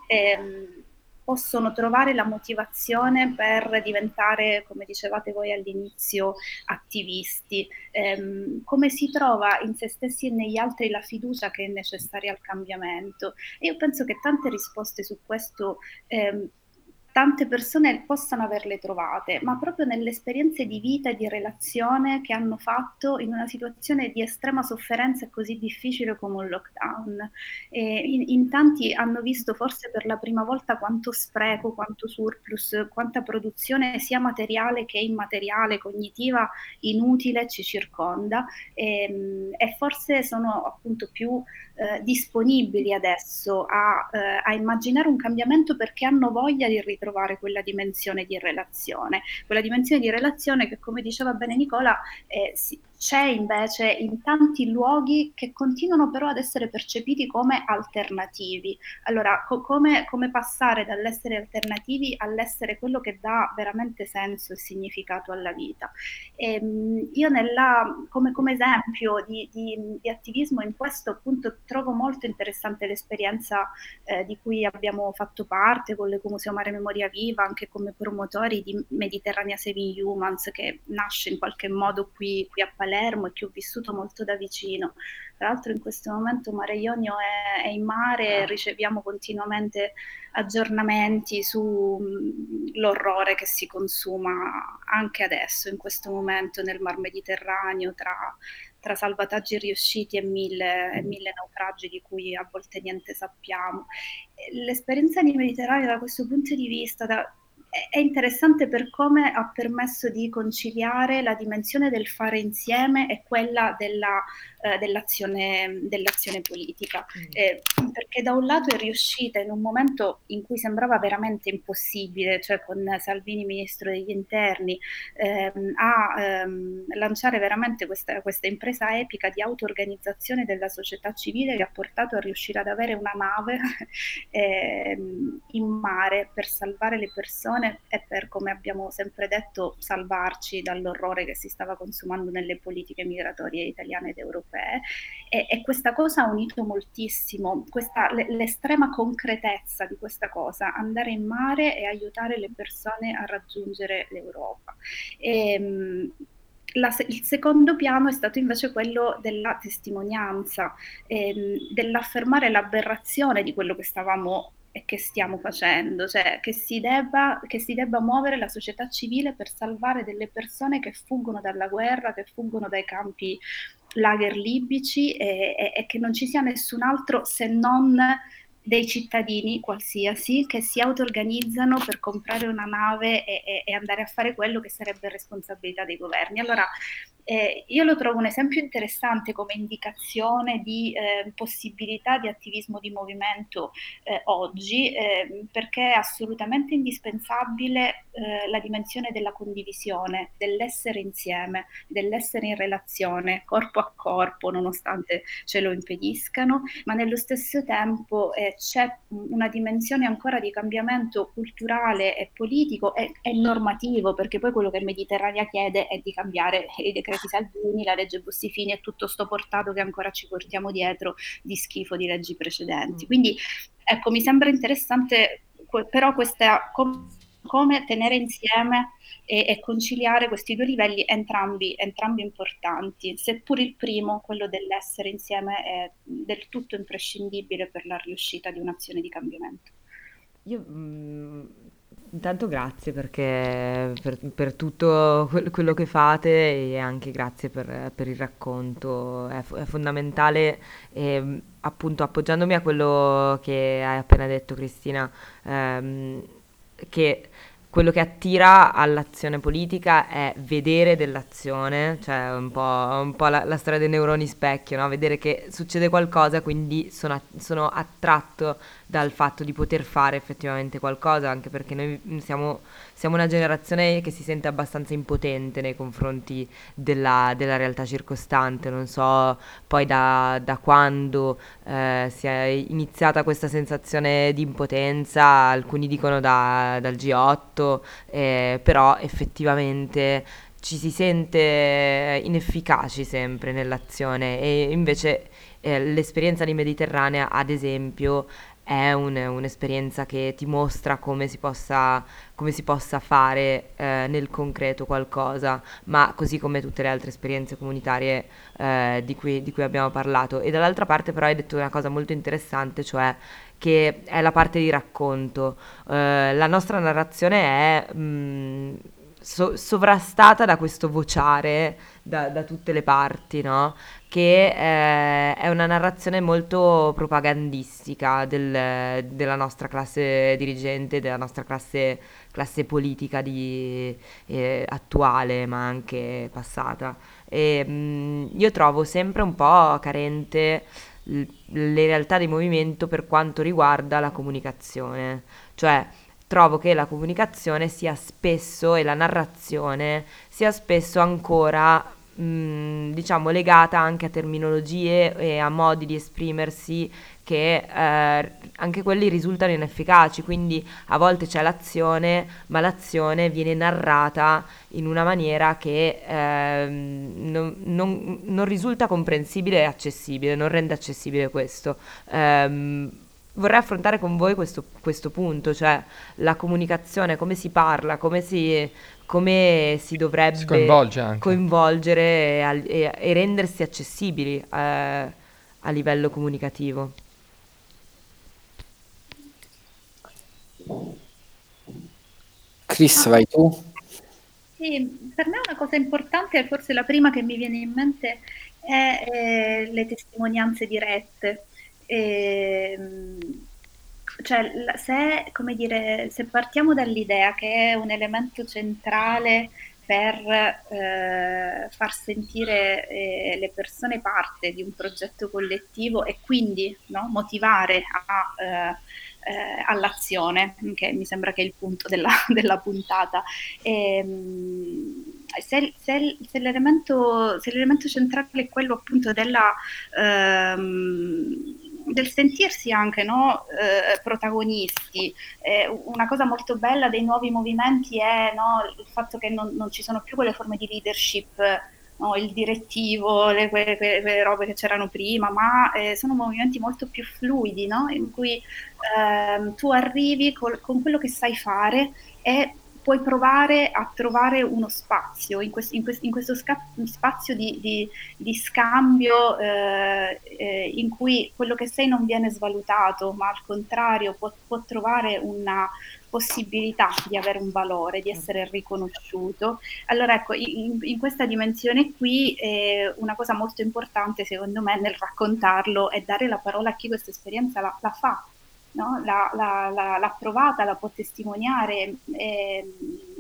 S3: ehm, possono trovare la motivazione per diventare, come dicevate voi all'inizio, attivisti. Ehm, come si trova in se stessi e negli altri la fiducia che è necessaria al cambiamento? E io penso che tante risposte su questo ehm, tante persone possano averle trovate, ma proprio nelle esperienze di vita e di relazione che hanno fatto in una situazione di estrema sofferenza e così difficile come un lockdown. E in, in tanti hanno visto forse per la prima volta quanto spreco, quanto surplus, quanta produzione sia materiale che immateriale, cognitiva, inutile ci circonda e, e forse sono appunto più eh, disponibili adesso a, eh, a immaginare un cambiamento perché hanno voglia di ritrovare trovare quella dimensione di relazione, quella dimensione di relazione che, come diceva bene Nicola, eh, si, c'è invece in tanti luoghi che continuano però ad essere percepiti come alternativi. Allora, co- come, come passare dall'essere alternativi all'essere quello che dà veramente senso e significato alla vita? E, io nella, come, come esempio di, di, di attivismo in questo appunto trovo molto interessante l'esperienza eh, di cui abbiamo fatto parte con l'Ecomuseo Mare Memoria Viva, anche come promotori di Mediterranea Saving Humans, che nasce in qualche modo qui, qui a Palermo e che ho vissuto molto da vicino. Tra l'altro in questo momento Mare Ionio è, è in mare e riceviamo continuamente aggiornamenti sull'orrore che si consuma anche adesso, in questo momento, nel Mar Mediterraneo, tra, tra salvataggi riusciti e mille, e mille naufragi di cui a volte niente sappiamo. L'esperienza di Mediterraneo da questo punto di vista da, è interessante per come ha permesso di conciliare la dimensione del fare insieme e quella della, eh, dell'azione, dell'azione politica, eh, perché da un lato è riuscita in un momento in cui sembrava veramente impossibile, cioè con Salvini ministro degli interni, ehm, a ehm, lanciare veramente questa, questa impresa epica di auto-organizzazione della società civile che ha portato a riuscire ad avere una nave ehm, in mare per salvare le persone e per, come abbiamo sempre detto, salvarci dall'orrore che si stava consumando nelle politiche migratorie italiane ed europee. E, e questa cosa ha unito moltissimo, questa, l'estrema concretezza di questa cosa, andare in mare e aiutare le persone a raggiungere l'Europa. E, La, il secondo piano è stato invece quello della testimonianza, ehm, dell'affermare l'aberrazione di quello che stavamo e che stiamo facendo, cioè che si debba, che si debba muovere la società civile per salvare delle persone che fuggono dalla guerra, che fuggono dai campi lager libici e, e, e che non ci sia nessun altro se non dei cittadini qualsiasi che si auto-organizzano per comprare una nave e, e, e andare a fare quello che sarebbe responsabilità dei governi. Allora, Eh, io lo trovo un esempio interessante come indicazione di eh, possibilità di attivismo di movimento eh, oggi, eh, perché è assolutamente indispensabile eh, la dimensione della condivisione, dell'essere insieme, dell'essere in relazione, corpo a corpo, nonostante ce lo impediscano, ma nello stesso tempo eh, c'è una dimensione ancora di cambiamento culturale e politico e, e normativo, perché poi quello che Mediterranea chiede è di cambiare i decreti Salvini, la legge Bossi-Fini e tutto sto portato che ancora ci portiamo dietro di schifo di leggi precedenti. Quindi ecco, mi sembra interessante però questa com- come tenere insieme e, e conciliare questi due livelli, entrambi, entrambi importanti, seppur il primo, quello dell'essere insieme, è del tutto imprescindibile per la riuscita di un'azione di cambiamento.
S2: Io mm, intanto grazie perché per, per tutto quel- quello che fate e anche grazie per, per il racconto. È, fo- è fondamentale e mm, appunto appoggiandomi a quello che hai appena detto Cristina, ehm, che quello che attira all'azione politica è vedere dell'azione, cioè un po', un po' la, la storia dei neuroni specchio, no? Vedere che succede qualcosa, quindi sono, a- sono attratto dal fatto di poter fare effettivamente qualcosa, anche perché noi siamo, siamo una generazione che si sente abbastanza impotente nei confronti della, della realtà circostante. Non so poi da, da quando eh, si è iniziata questa sensazione di impotenza, alcuni dicono da- dal G otto, eh, però effettivamente ci si sente inefficaci sempre nell'azione e invece eh, l'esperienza di Mediterranea, ad esempio, è un- un'esperienza che ti mostra come si possa, come si possa fare eh, nel concreto qualcosa, ma così come tutte le altre esperienze comunitarie eh, di cui, di cui abbiamo parlato. E dall'altra parte però hai detto una cosa molto interessante, cioè che è la parte di racconto. Eh, la nostra narrazione è mh, so- sovrastata da questo vociare da, da tutte le parti, no? Che eh, è una narrazione molto propagandistica del- della nostra classe dirigente, della nostra classe, classe politica di- eh, attuale, ma anche passata. E, mh, io trovo sempre un po' carente l- le realtà di movimento per quanto riguarda la comunicazione. Cioè, trovo che la comunicazione sia spesso e la narrazione sia spesso ancora, mh, diciamo, legata anche a terminologie e a modi di esprimersi che eh, anche quelli risultano inefficaci, quindi a volte c'è l'azione, ma l'azione viene narrata in una maniera che ehm, non, non- non risulta comprensibile e accessibile, non rende accessibile questo. Ehm, vorrei affrontare con voi questo, questo punto, cioè la comunicazione, come si parla, come si, come si
S1: Si
S2: dovrebbe
S1: coinvolge anche.
S2: coinvolgere e, al- e- e rendersi accessibili eh, a livello comunicativo.
S4: Chris, vai tu.
S3: Sì, per me una cosa importante, e forse la prima che mi viene in mente, è eh, le testimonianze dirette. Ehm, cioè, la- se, come dire, se partiamo dall'idea che è un elemento centrale per eh, far sentire eh, le persone parte di un progetto collettivo e quindi no, motivare a, eh, eh, all'azione, che mi sembra che è il punto della, della puntata. Ehm, se, se- se l'elemento, se l'elemento centrale è quello appunto della, ehm, del sentirsi anche no, eh, protagonisti, eh, una cosa molto bella dei nuovi movimenti è no, il fatto che non, non ci sono più quelle forme di leadership, no, il direttivo, le, quelle, quelle robe che c'erano prima, ma eh, sono movimenti molto più fluidi, no? In cui ehm, tu arrivi col- con quello che sai fare e puoi provare a trovare uno spazio, in, quest- in quest- in questo sca- spazio di, di- di scambio eh, eh, in cui quello che sei non viene svalutato, ma al contrario può, può trovare una possibilità di avere un valore, di essere riconosciuto. Allora ecco, in, in questa dimensione qui eh, una cosa molto importante secondo me nel raccontarlo è dare la parola a chi questa esperienza la, la fa, no? La- la- la- l'ha provata, la può testimoniare, eh,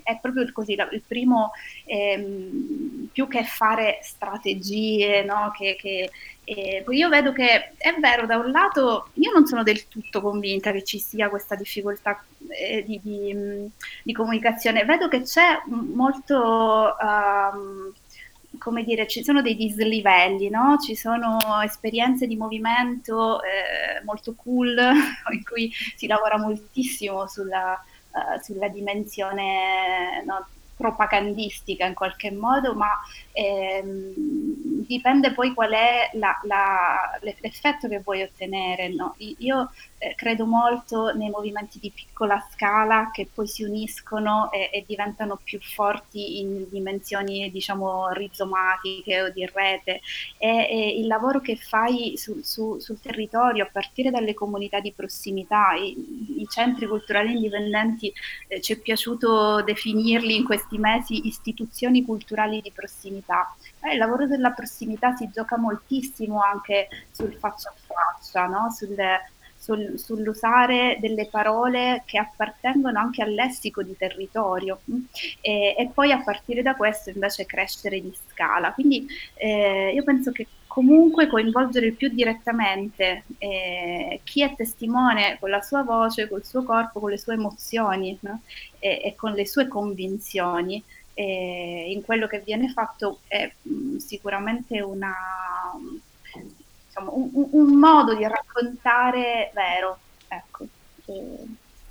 S3: è proprio così, la- il primo, ehm, più che fare strategie, no? Che, che- eh, poi io vedo che è vero, da un lato io non sono del tutto convinta che ci sia questa difficoltà eh, di, di, mh, di comunicazione, vedo che c'è m- molto, ehm, come dire, ci sono dei dislivelli, no? Ci sono esperienze di movimento eh, molto cool, in cui si lavora moltissimo sulla, eh, sulla dimensione, no, propagandistica in qualche modo, ma ehm, dipende poi qual è la- la- l'effetto che vuoi ottenere, no? I- Io eh, credo molto nei movimenti di piccola scala che poi si uniscono e, e diventano più forti in dimensioni, diciamo, rizomatiche o di rete. E, e il lavoro che fai sul, su- sul territorio, a partire dalle comunità di prossimità, i, i centri culturali indipendenti, eh, ci è piaciuto definirli in questi mesi istituzioni culturali di prossimità. Eh, il lavoro della prossimità si gioca moltissimo anche sul faccia a faccia, no? Sul, sul- sull'usare delle parole che appartengono anche al lessico di territorio, mh? E, e poi a partire da questo invece crescere di scala. Quindi eh, io penso che comunque coinvolgere più direttamente eh, chi è testimone con la sua voce, col suo corpo, con le sue emozioni, no? E, e con le sue convinzioni eh, in quello che viene fatto è mh, sicuramente una, insomma, un, un- un modo di raccontare vero, ecco. Eh,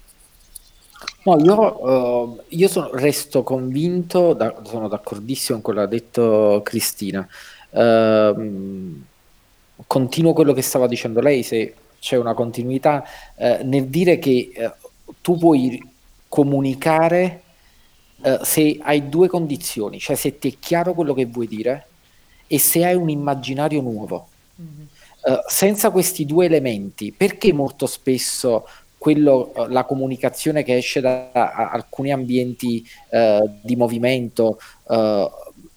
S4: No, io, eh, io sono- resto convinto, da- sono d'accordissimo con quello che ha detto Cristina. Ehm, continuo quello che stava dicendo lei, se c'è una continuità, eh, nel dire che eh, tu puoi comunicare eh, se hai due condizioni, cioè se ti è chiaro quello che vuoi dire e se hai un immaginario nuovo. Eh, senza questi due elementi, perché molto spesso quello, eh, la comunicazione che esce da, a- alcuni ambienti eh, di movimento eh,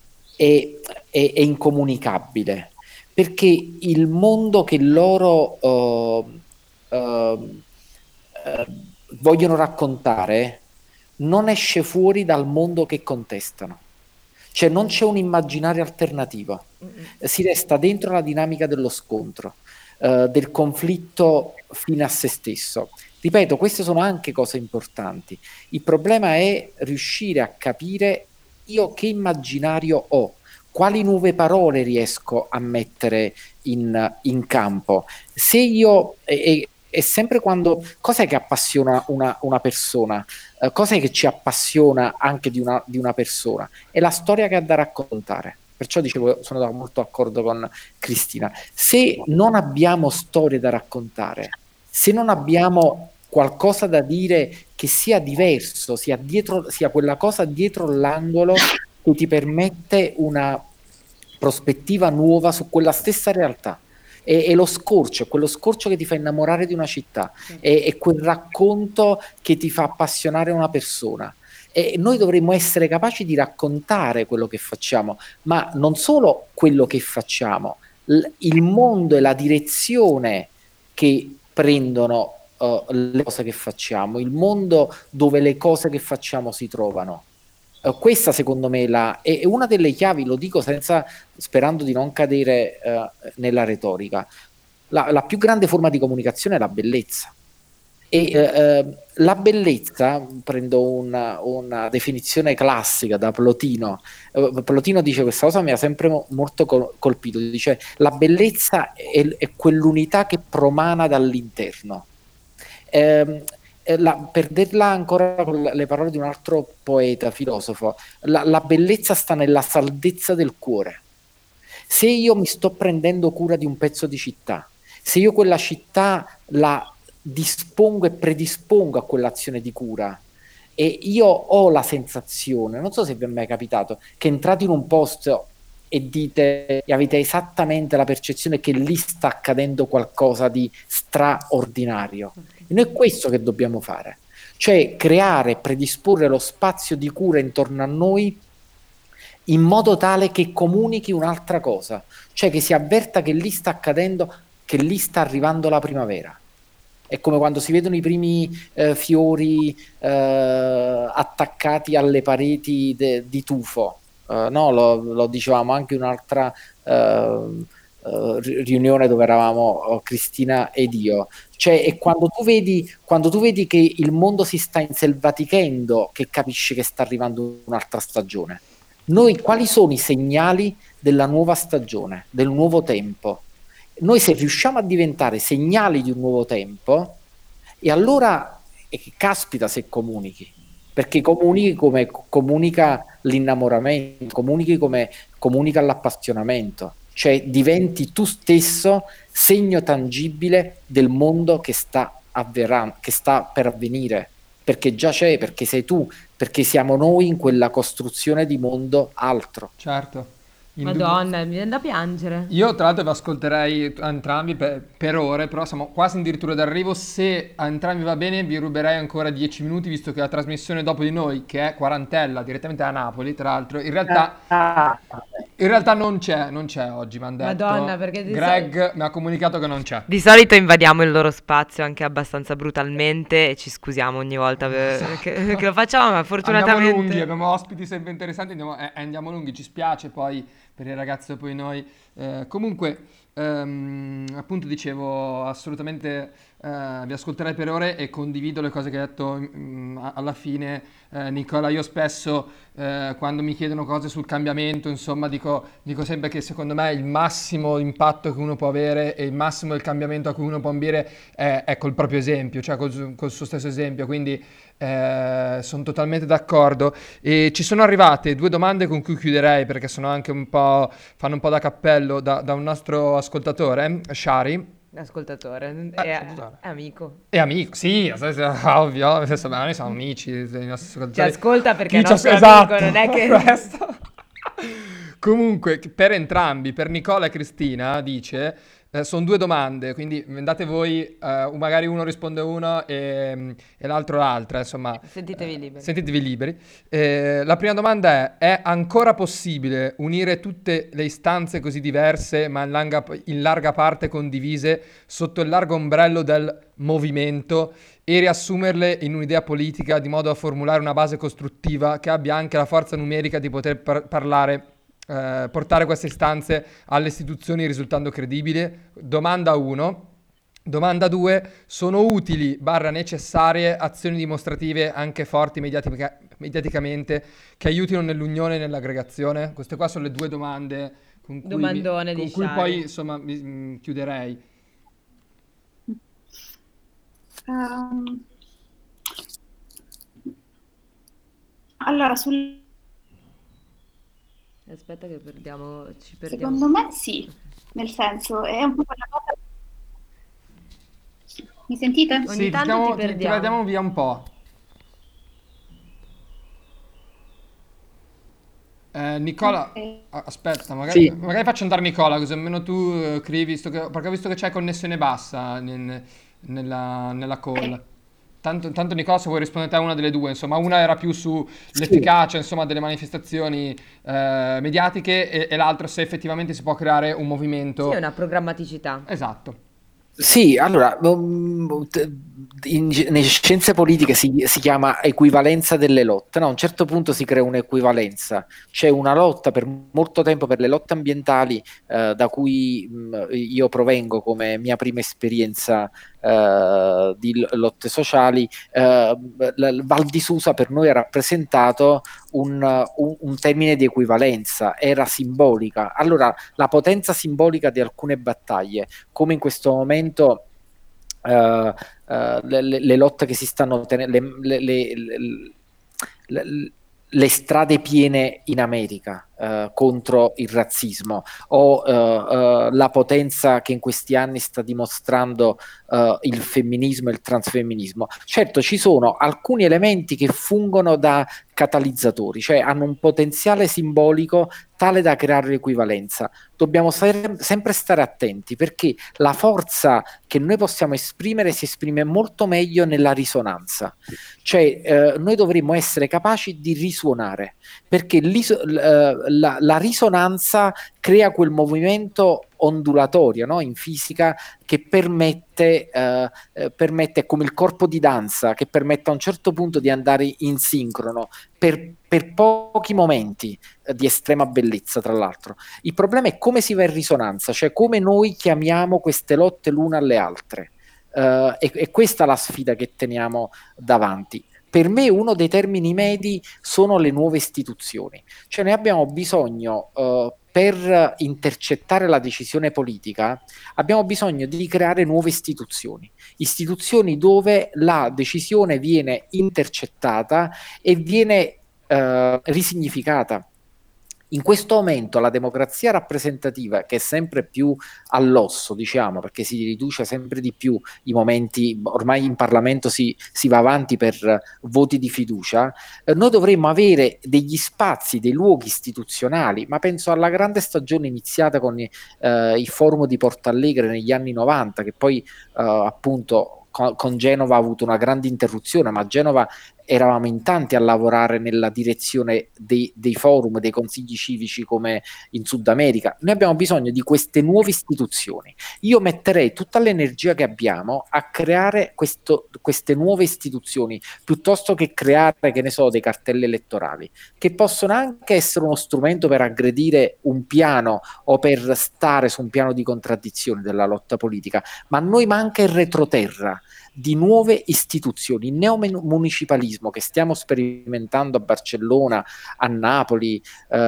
S4: è, è- è incomunicabile? Perché il mondo che loro eh, eh, eh, vogliono raccontare non esce fuori dal mondo che contestano. Cioè non c'è un immaginario alternativo, si resta dentro la dinamica dello scontro, eh, del conflitto fine a se stesso. Ripeto, queste sono anche cose importanti. Il problema è riuscire a capire io che immaginario ho, quali nuove parole riesco a mettere in, in campo. Se io, e, e- e sempre quando, cos'è che appassiona una, una persona? Eh, cos'è che ci appassiona anche di una, di una persona? È la storia che ha da raccontare. Perciò dicevo, sono da- molto d'accordo con Cristina. Se non abbiamo storie da raccontare, se non abbiamo qualcosa da dire che sia diverso, sia dietro, sia quella cosa dietro l'angolo che ti permette una prospettiva nuova su quella stessa realtà. È, è lo scorcio, è quello scorcio che ti fa innamorare di una città, è, è quel racconto che ti fa appassionare una persona. E noi dovremmo essere capaci di raccontare quello che facciamo, ma non solo quello che facciamo, l- il mondo e la direzione che prendono uh, le cose che facciamo, il mondo dove le cose che facciamo si trovano. Uh, questa secondo me la, è, è una delle chiavi, lo dico senza, sperando di non cadere uh, nella retorica. La, la più grande forma di comunicazione è la bellezza. E eh, eh, la bellezza, prendo una, una definizione classica da Plotino. Eh, Plotino dice questa cosa, mi ha sempre mo- molto col- colpito. Dice: la bellezza è, è quell'unità che promana dall'interno. Ehm, eh, la- per dirla ancora con le parole di un altro poeta, filosofo, la, la bellezza sta nella saldezza del cuore. Se io mi sto prendendo cura di un pezzo di città, se io quella città la dispongo e predispongo a quell'azione di cura, e io ho la sensazione, non so se vi è mai capitato, che entrate in un posto e dite e avete esattamente la percezione che lì sta accadendo qualcosa di straordinario. E noi è questo che dobbiamo fare, cioè creare, predisporre lo spazio di cura intorno a noi in modo tale che comunichi un'altra cosa, cioè che si avverta che lì sta accadendo, che lì sta arrivando la primavera. È come quando si vedono i primi eh, fiori eh, attaccati alle pareti de- di tufo. Uh, no, lo, lo dicevamo anche in un'altra uh, uh, riunione dove eravamo uh, Cristina ed io. Cioè, è quando tu vedi, quando tu vedi che il mondo si sta inselvatichendo, che capisci che sta arrivando un'altra stagione. Noi, quali sono i segnali della nuova stagione, del nuovo tempo? Noi, se riusciamo a diventare segnali di un nuovo tempo, e allora, e che caspita se comunichi, perché comunichi come comunica l'innamoramento, comunichi come comunica l'appassionamento, cioè diventi tu stesso segno tangibile del mondo che sta, avverrà, che sta per avvenire, perché già c'è, perché sei tu, perché siamo noi in quella costruzione di mondo altro.
S1: Certo.
S2: Madonna, mi viene da piangere.
S1: Io tra l'altro vi ascolterei entrambi per, per ore, però siamo quasi addirittura d'arrivo. Se a entrambi va bene vi ruberei ancora dieci minuti, visto che la trasmissione dopo di noi, che è Quarantella, direttamente da Napoli, tra l'altro, in realtà,
S4: Ah.
S1: in realtà non c'è, non c'è oggi, mi hanno detto.
S2: Madonna, perché di
S1: Greg mi ha comunicato che non c'è.
S2: Di solito invadiamo il loro spazio anche abbastanza brutalmente e ci scusiamo ogni volta per- che, che lo facciamo, ma fortunatamente...
S1: Andiamo lunghi, abbiamo ospiti sempre interessanti, andiamo, eh, andiamo lunghi, ci spiace poi per i ragazzi dopo di noi. Eh, comunque, ehm, appunto dicevo, assolutamente eh, vi ascolterei per ore e condivido le cose che hai detto mm, a- alla fine. Eh, Nicola, io spesso eh, quando mi chiedono cose sul cambiamento, insomma, dico, dico sempre che secondo me il massimo impatto che uno può avere e il massimo del cambiamento a cui uno può ambire è, è col proprio esempio, cioè col, col suo stesso esempio, quindi eh, sono totalmente d'accordo. E ci sono arrivate due domande con cui chiuderei, perché sono anche un po', fanno un po' da cappello, da, da un nostro ascoltatore, Shari.
S2: Ascoltatore,
S1: Eh,
S2: è,
S1: ascoltatore.
S2: è amico.
S1: E amico, sì, ovvio, adesso, beh, noi siamo amici, i nostri
S2: Ci
S1: ascoltatori.
S2: ascolta perché
S1: Chi
S2: è
S1: ci
S2: nostro
S1: as-
S2: amico,
S1: esatto,
S2: non è che...
S1: questo. Comunque, per entrambi, per Nicola e Cristina, dice, eh, sono due domande, quindi andate voi, eh, magari uno risponde uno e, e l'altro l'altra, insomma.
S2: Sentitevi
S1: eh,
S2: liberi.
S1: Sentitevi liberi. Eh, la prima domanda è, è ancora possibile unire tutte le istanze così diverse, ma in larga, in larga parte condivise, sotto il largo ombrello del movimento e riassumerle in un'idea politica di modo da formulare una base costruttiva che abbia anche la forza numerica di poter par- parlare, eh, portare queste istanze alle istituzioni risultando credibili? Domanda uno. Domanda due. Sono utili barra necessarie azioni dimostrative anche forti mediatica- mediaticamente che aiutino nell'unione e nell'aggregazione? Queste qua sono le due domande con cui, mi-
S2: Domandone
S1: con
S2: di
S1: cui
S2: Shari.
S1: poi insomma mi- mm, chiuderei.
S3: Ehm, allora, sul...
S2: Aspetta che perdiamo, ci perdiamo.
S3: secondo me sì, nel senso è un po' quella cosa... Mi sentite?
S2: Ogni
S1: Sì, ti,
S2: tanto
S1: diamo-
S2: ti
S1: ti- ti
S2: perdiamo.
S1: vediamo via un po'. Eh, Nicola,
S3: Ok.
S1: a- aspetta, magari,
S4: Sì.
S1: magari faccio andare Nicola, così almeno tu eh, Cri, visto che, perché ho visto che c'è connessione bassa nel- nella, nella call. Tanto, tanto Nicola, se vuoi rispondere a una delle due, insomma, una era più sull'efficacia, insomma, delle manifestazioni eh, mediatiche e, e l'altra se effettivamente si può creare un movimento.
S2: Sì, è una programmaticità.
S1: Esatto.
S4: Sì, allora, um, t- in, nelle scienze politiche si, si chiama equivalenza delle lotte, no? A un certo punto si crea un'equivalenza, c'è una lotta per molto tempo per le lotte ambientali eh, da cui mh, io provengo come mia prima esperienza eh, di l- lotte sociali. eh, l- l- Val di Susa per noi ha rappresentato un, un, un termine di equivalenza, era simbolica. Allora, la potenza simbolica di alcune battaglie, come in questo momento uh, uh, le, le, le lotte che si stanno tenendo, le, le, le, le strade piene in America uh, contro il razzismo, o uh, uh, la potenza che in questi anni sta dimostrando uh, il femminismo e il transfemminismo. Certo, ci sono alcuni elementi che fungono da catalizzatori, cioè hanno un potenziale simbolico tale da creare equivalenza. Dobbiamo stare, sempre stare attenti, perché la forza che noi possiamo esprimere si esprime molto meglio nella risonanza, cioè eh, noi dovremmo essere capaci di risuonare, perché l'iso- l- la, la risonanza crea quel movimento ondulatorio, no? In fisica, che permette, eh, eh, permette come il corpo di danza, che permette a un certo punto di andare in sincrono per, per pochi momenti eh, di estrema bellezza, tra l'altro. Il problema è come si va in risonanza, cioè come noi chiamiamo queste lotte l'una alle altre. Uh, e, e questa è la sfida che teniamo davanti. Per me uno dei termini medi sono le nuove istituzioni, cioè noi abbiamo bisogno uh, per intercettare la decisione politica, abbiamo bisogno di creare nuove istituzioni, istituzioni dove la decisione viene intercettata e viene uh, risignificata. In questo momento la democrazia rappresentativa, che è sempre più all'osso, diciamo, perché si riduce sempre di più i momenti, ormai in Parlamento si, si va avanti per voti di fiducia, eh, noi dovremmo avere degli spazi, dei luoghi istituzionali, ma penso alla grande stagione iniziata con eh, il forum di Porto Alegre negli anni novanta, che poi eh, appunto con, con Genova ha avuto una grande interruzione, ma Genova eravamo in tanti a lavorare nella direzione dei, dei forum, dei consigli civici come in Sud America. Noi abbiamo bisogno di queste nuove istituzioni. Io metterei tutta l'energia che abbiamo a creare questo, queste nuove istituzioni, piuttosto che creare, che ne so, dei cartelli elettorali, che possono anche essere uno strumento per aggredire un piano o per stare su un piano di contraddizione della lotta politica, ma a noi manca il retroterra di nuove istituzioni, il neomunicipalismo che stiamo sperimentando a Barcellona, a Napoli,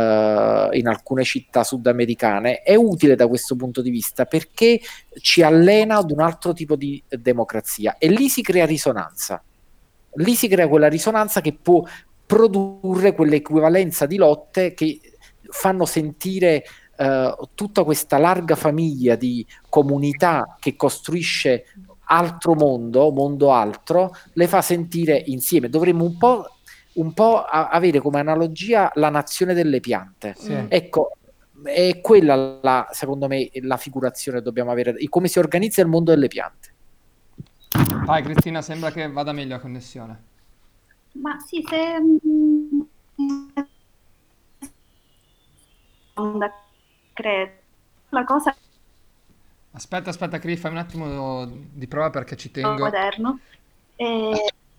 S4: eh, in alcune città sudamericane, è utile da questo punto di vista perché ci allena ad un altro tipo di democrazia e lì si crea risonanza, lì si crea quella risonanza che può produrre quell'equivalenza di lotte che fanno sentire eh, tutta questa larga famiglia di comunità che costruisce altro mondo, mondo altro, le fa sentire insieme. Dovremmo un po', un po' a- avere come analogia la nazione delle piante.
S1: Sì.
S4: Ecco, è quella, la, secondo me, la figurazione che dobbiamo avere, come si organizza il mondo delle piante.
S1: Vai Cristina, sembra che vada meglio la connessione.
S3: Ma sì, se... mm, onda, credo. La cosa
S1: Aspetta, aspetta, Cri, fammi un attimo di prova perché ci tengo.
S3: moderno. E...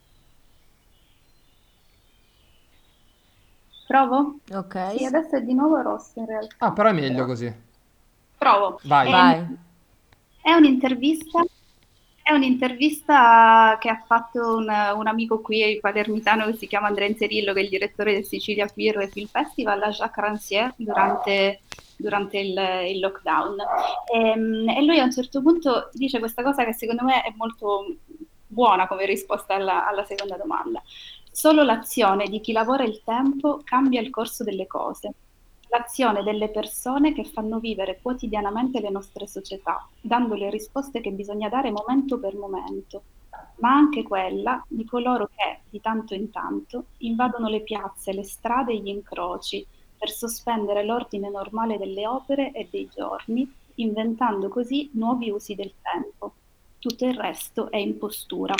S3: Provo?
S2: Ok.
S3: Sì, adesso è di nuovo rosso in realtà.
S1: Ah, però è meglio così.
S3: Provo.
S1: Vai.
S3: È-
S2: Vai.
S3: È un'intervista, è un'intervista che ha fatto un, un amico qui palermitano che si chiama Andrea Inzerillo, che è il direttore del Sicilia Queer e Film Festival, a Jacques Rancière durante, durante il, il lockdown. E, e lui a un certo punto dice questa cosa che secondo me è molto buona come risposta alla, alla seconda domanda. Solo l'azione di chi lavora il tempo cambia il corso delle cose. L'azione delle persone che fanno vivere quotidianamente le nostre società, dando le risposte che bisogna dare momento per momento, ma anche quella di coloro che, di tanto in tanto, invadono le piazze, le strade e gli incroci per sospendere l'ordine normale delle opere e dei giorni, inventando così nuovi usi del tempo. Tutto il resto è impostura.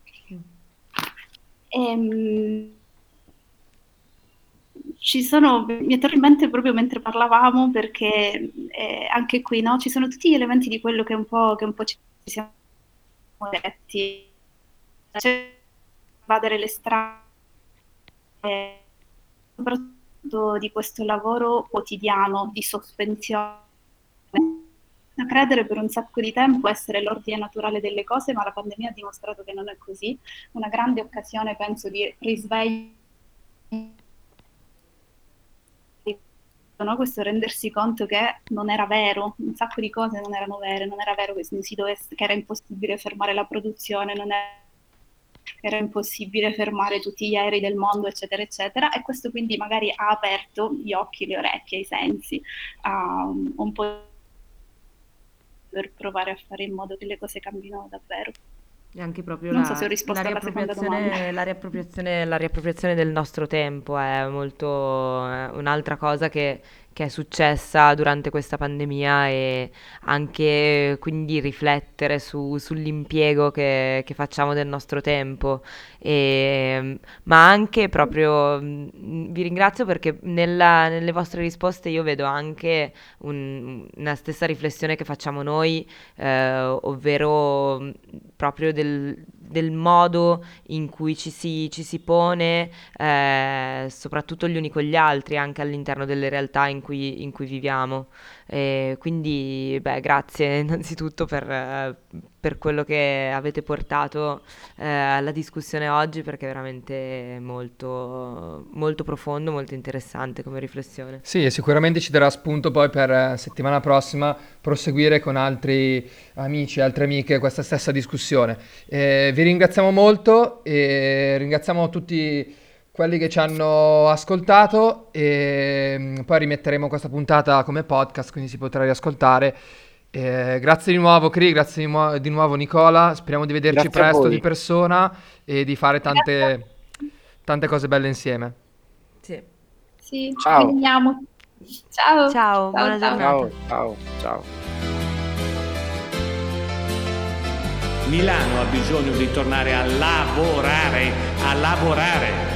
S3: Ehm, Ci sono, mi è tornato in mente proprio mentre parlavamo, perché eh, anche qui, no, ci sono tutti gli elementi di quello che un po', che un po' ci siamo detti. Cioè, invadere le strade, eh, soprattutto di questo lavoro quotidiano di sospensione. A credere per un sacco di tempo essere l'ordine naturale delle cose, ma la pandemia ha dimostrato che non è così. Una grande occasione, penso, di risveglio, no? Questo rendersi conto che non era vero, un sacco di cose non erano vere, non era vero che, non si dovesse, che era impossibile fermare la produzione, non era, era impossibile fermare tutti gli aerei del mondo, eccetera, eccetera, e questo quindi magari ha aperto gli occhi, le orecchie, i sensi, a um, un po' per provare a fare in modo che le cose cambino davvero.
S2: E anche proprio
S3: Non
S2: la,
S3: so se ho risposto
S2: la
S3: alla seconda
S2: riappropriazione,
S3: domanda.
S2: la riappropriazione, la riappropriazione del nostro tempo è molto è un'altra cosa che, che è successa durante questa pandemia e anche quindi riflettere su- sull'impiego che, che facciamo del nostro tempo. E, ma anche proprio mh, vi ringrazio perché nella- nelle vostre risposte io vedo anche un- una stessa riflessione che facciamo noi, eh, ovvero mh, proprio del, del modo in cui ci si, ci si pone, eh, soprattutto gli uni con gli altri, anche all'interno delle realtà in cui, in cui viviamo. E quindi, beh, grazie innanzitutto per, eh, per quello che avete portato eh, alla discussione oggi, perché è veramente molto, molto profondo, molto interessante come riflessione.
S1: Sì, e sicuramente ci darà spunto poi per eh, settimana prossima proseguire con altri amici e altre amiche questa stessa discussione. Eh, vi ringraziamo molto e ringraziamo tutti quelli che ci hanno ascoltato e mm, poi rimetteremo questa puntata come podcast, quindi si potrà riascoltare. Eh, grazie di nuovo Cri, grazie di, mu- di nuovo Nicola, speriamo di vederci
S4: Grazie a
S1: presto
S4: voi.
S1: di persona e di fare tante, tante cose belle insieme.
S2: Sì.
S3: Sì, ci
S4: Ciao.
S3: vediamo. Ciao.
S2: Ciao, buona giornata.
S4: Ciao, ciao, ciao.
S6: Milano ha bisogno di tornare a lavorare, a lavorare.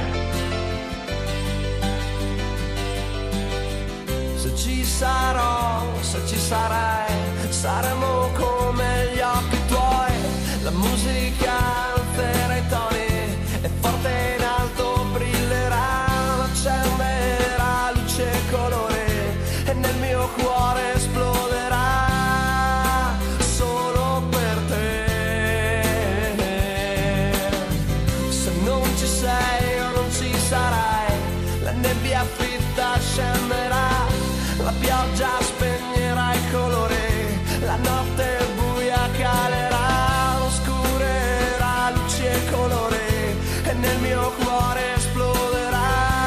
S5: Se ci sarò, se ci sarai, saremo come gli occhi tuoi. La musica alzerà i toni e forte in alto brillerà, accenderà luce e colore e nel mio cuore esploderà solo per te. Se non ci sei o non ci sarai, la nebbia fitta scenderà, la pioggia spegnerà il colore, la notte buia calerà, oscurerà luce e colore e nel mio cuore esploderà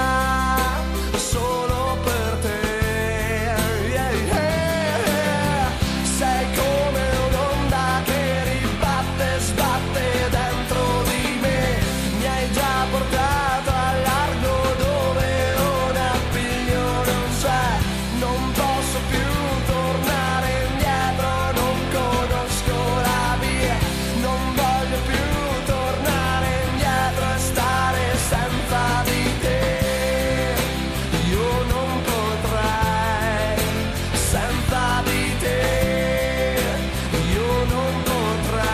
S5: solo per te. Yeah, yeah. Sei come un'onda che ribatte, sbatte dentro di me, mi hai già portato al largo dove un appiglio non c'è. Non posso più tornare indietro, non conosco la via, non voglio più tornare indietro e stare senza di te. Io non potrei, senza di te, io non potrei.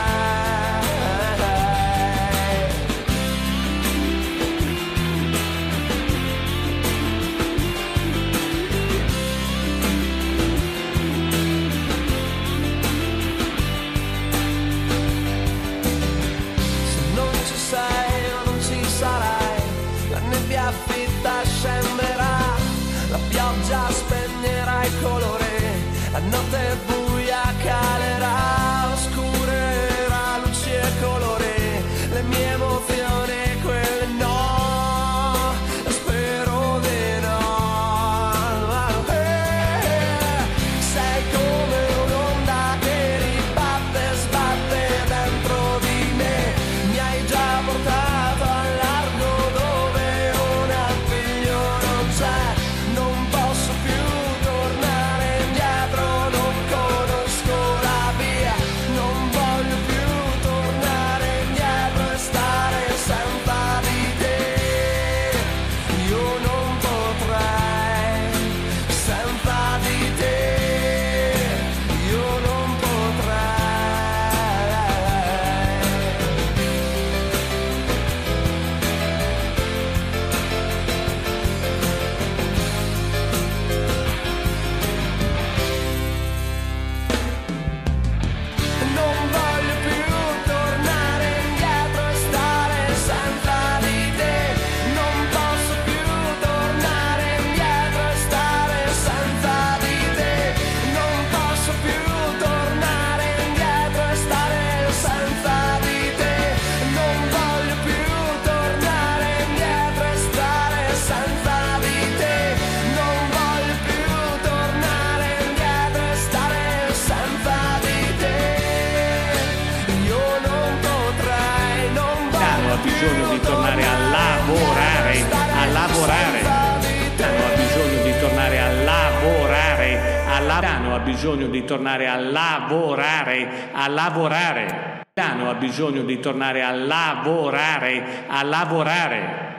S5: Se non ci sei o non ci sarai, la nebbia fitta scenderà, la pioggia spegnerà il colore, la notte buia calerà, oscurerà luce e colore, le mie emozioni quelle no, spero di no. Eh, sei come un'onda che ribatte, sbatte dentro di me, mi hai già portato al largo dove un appiglio non c'è, non posso più tornare indietro, non
S6: Milano ha bisogno di tornare a lavorare, a lavorare. Milano ha bisogno di tornare a lavorare, a lavorare.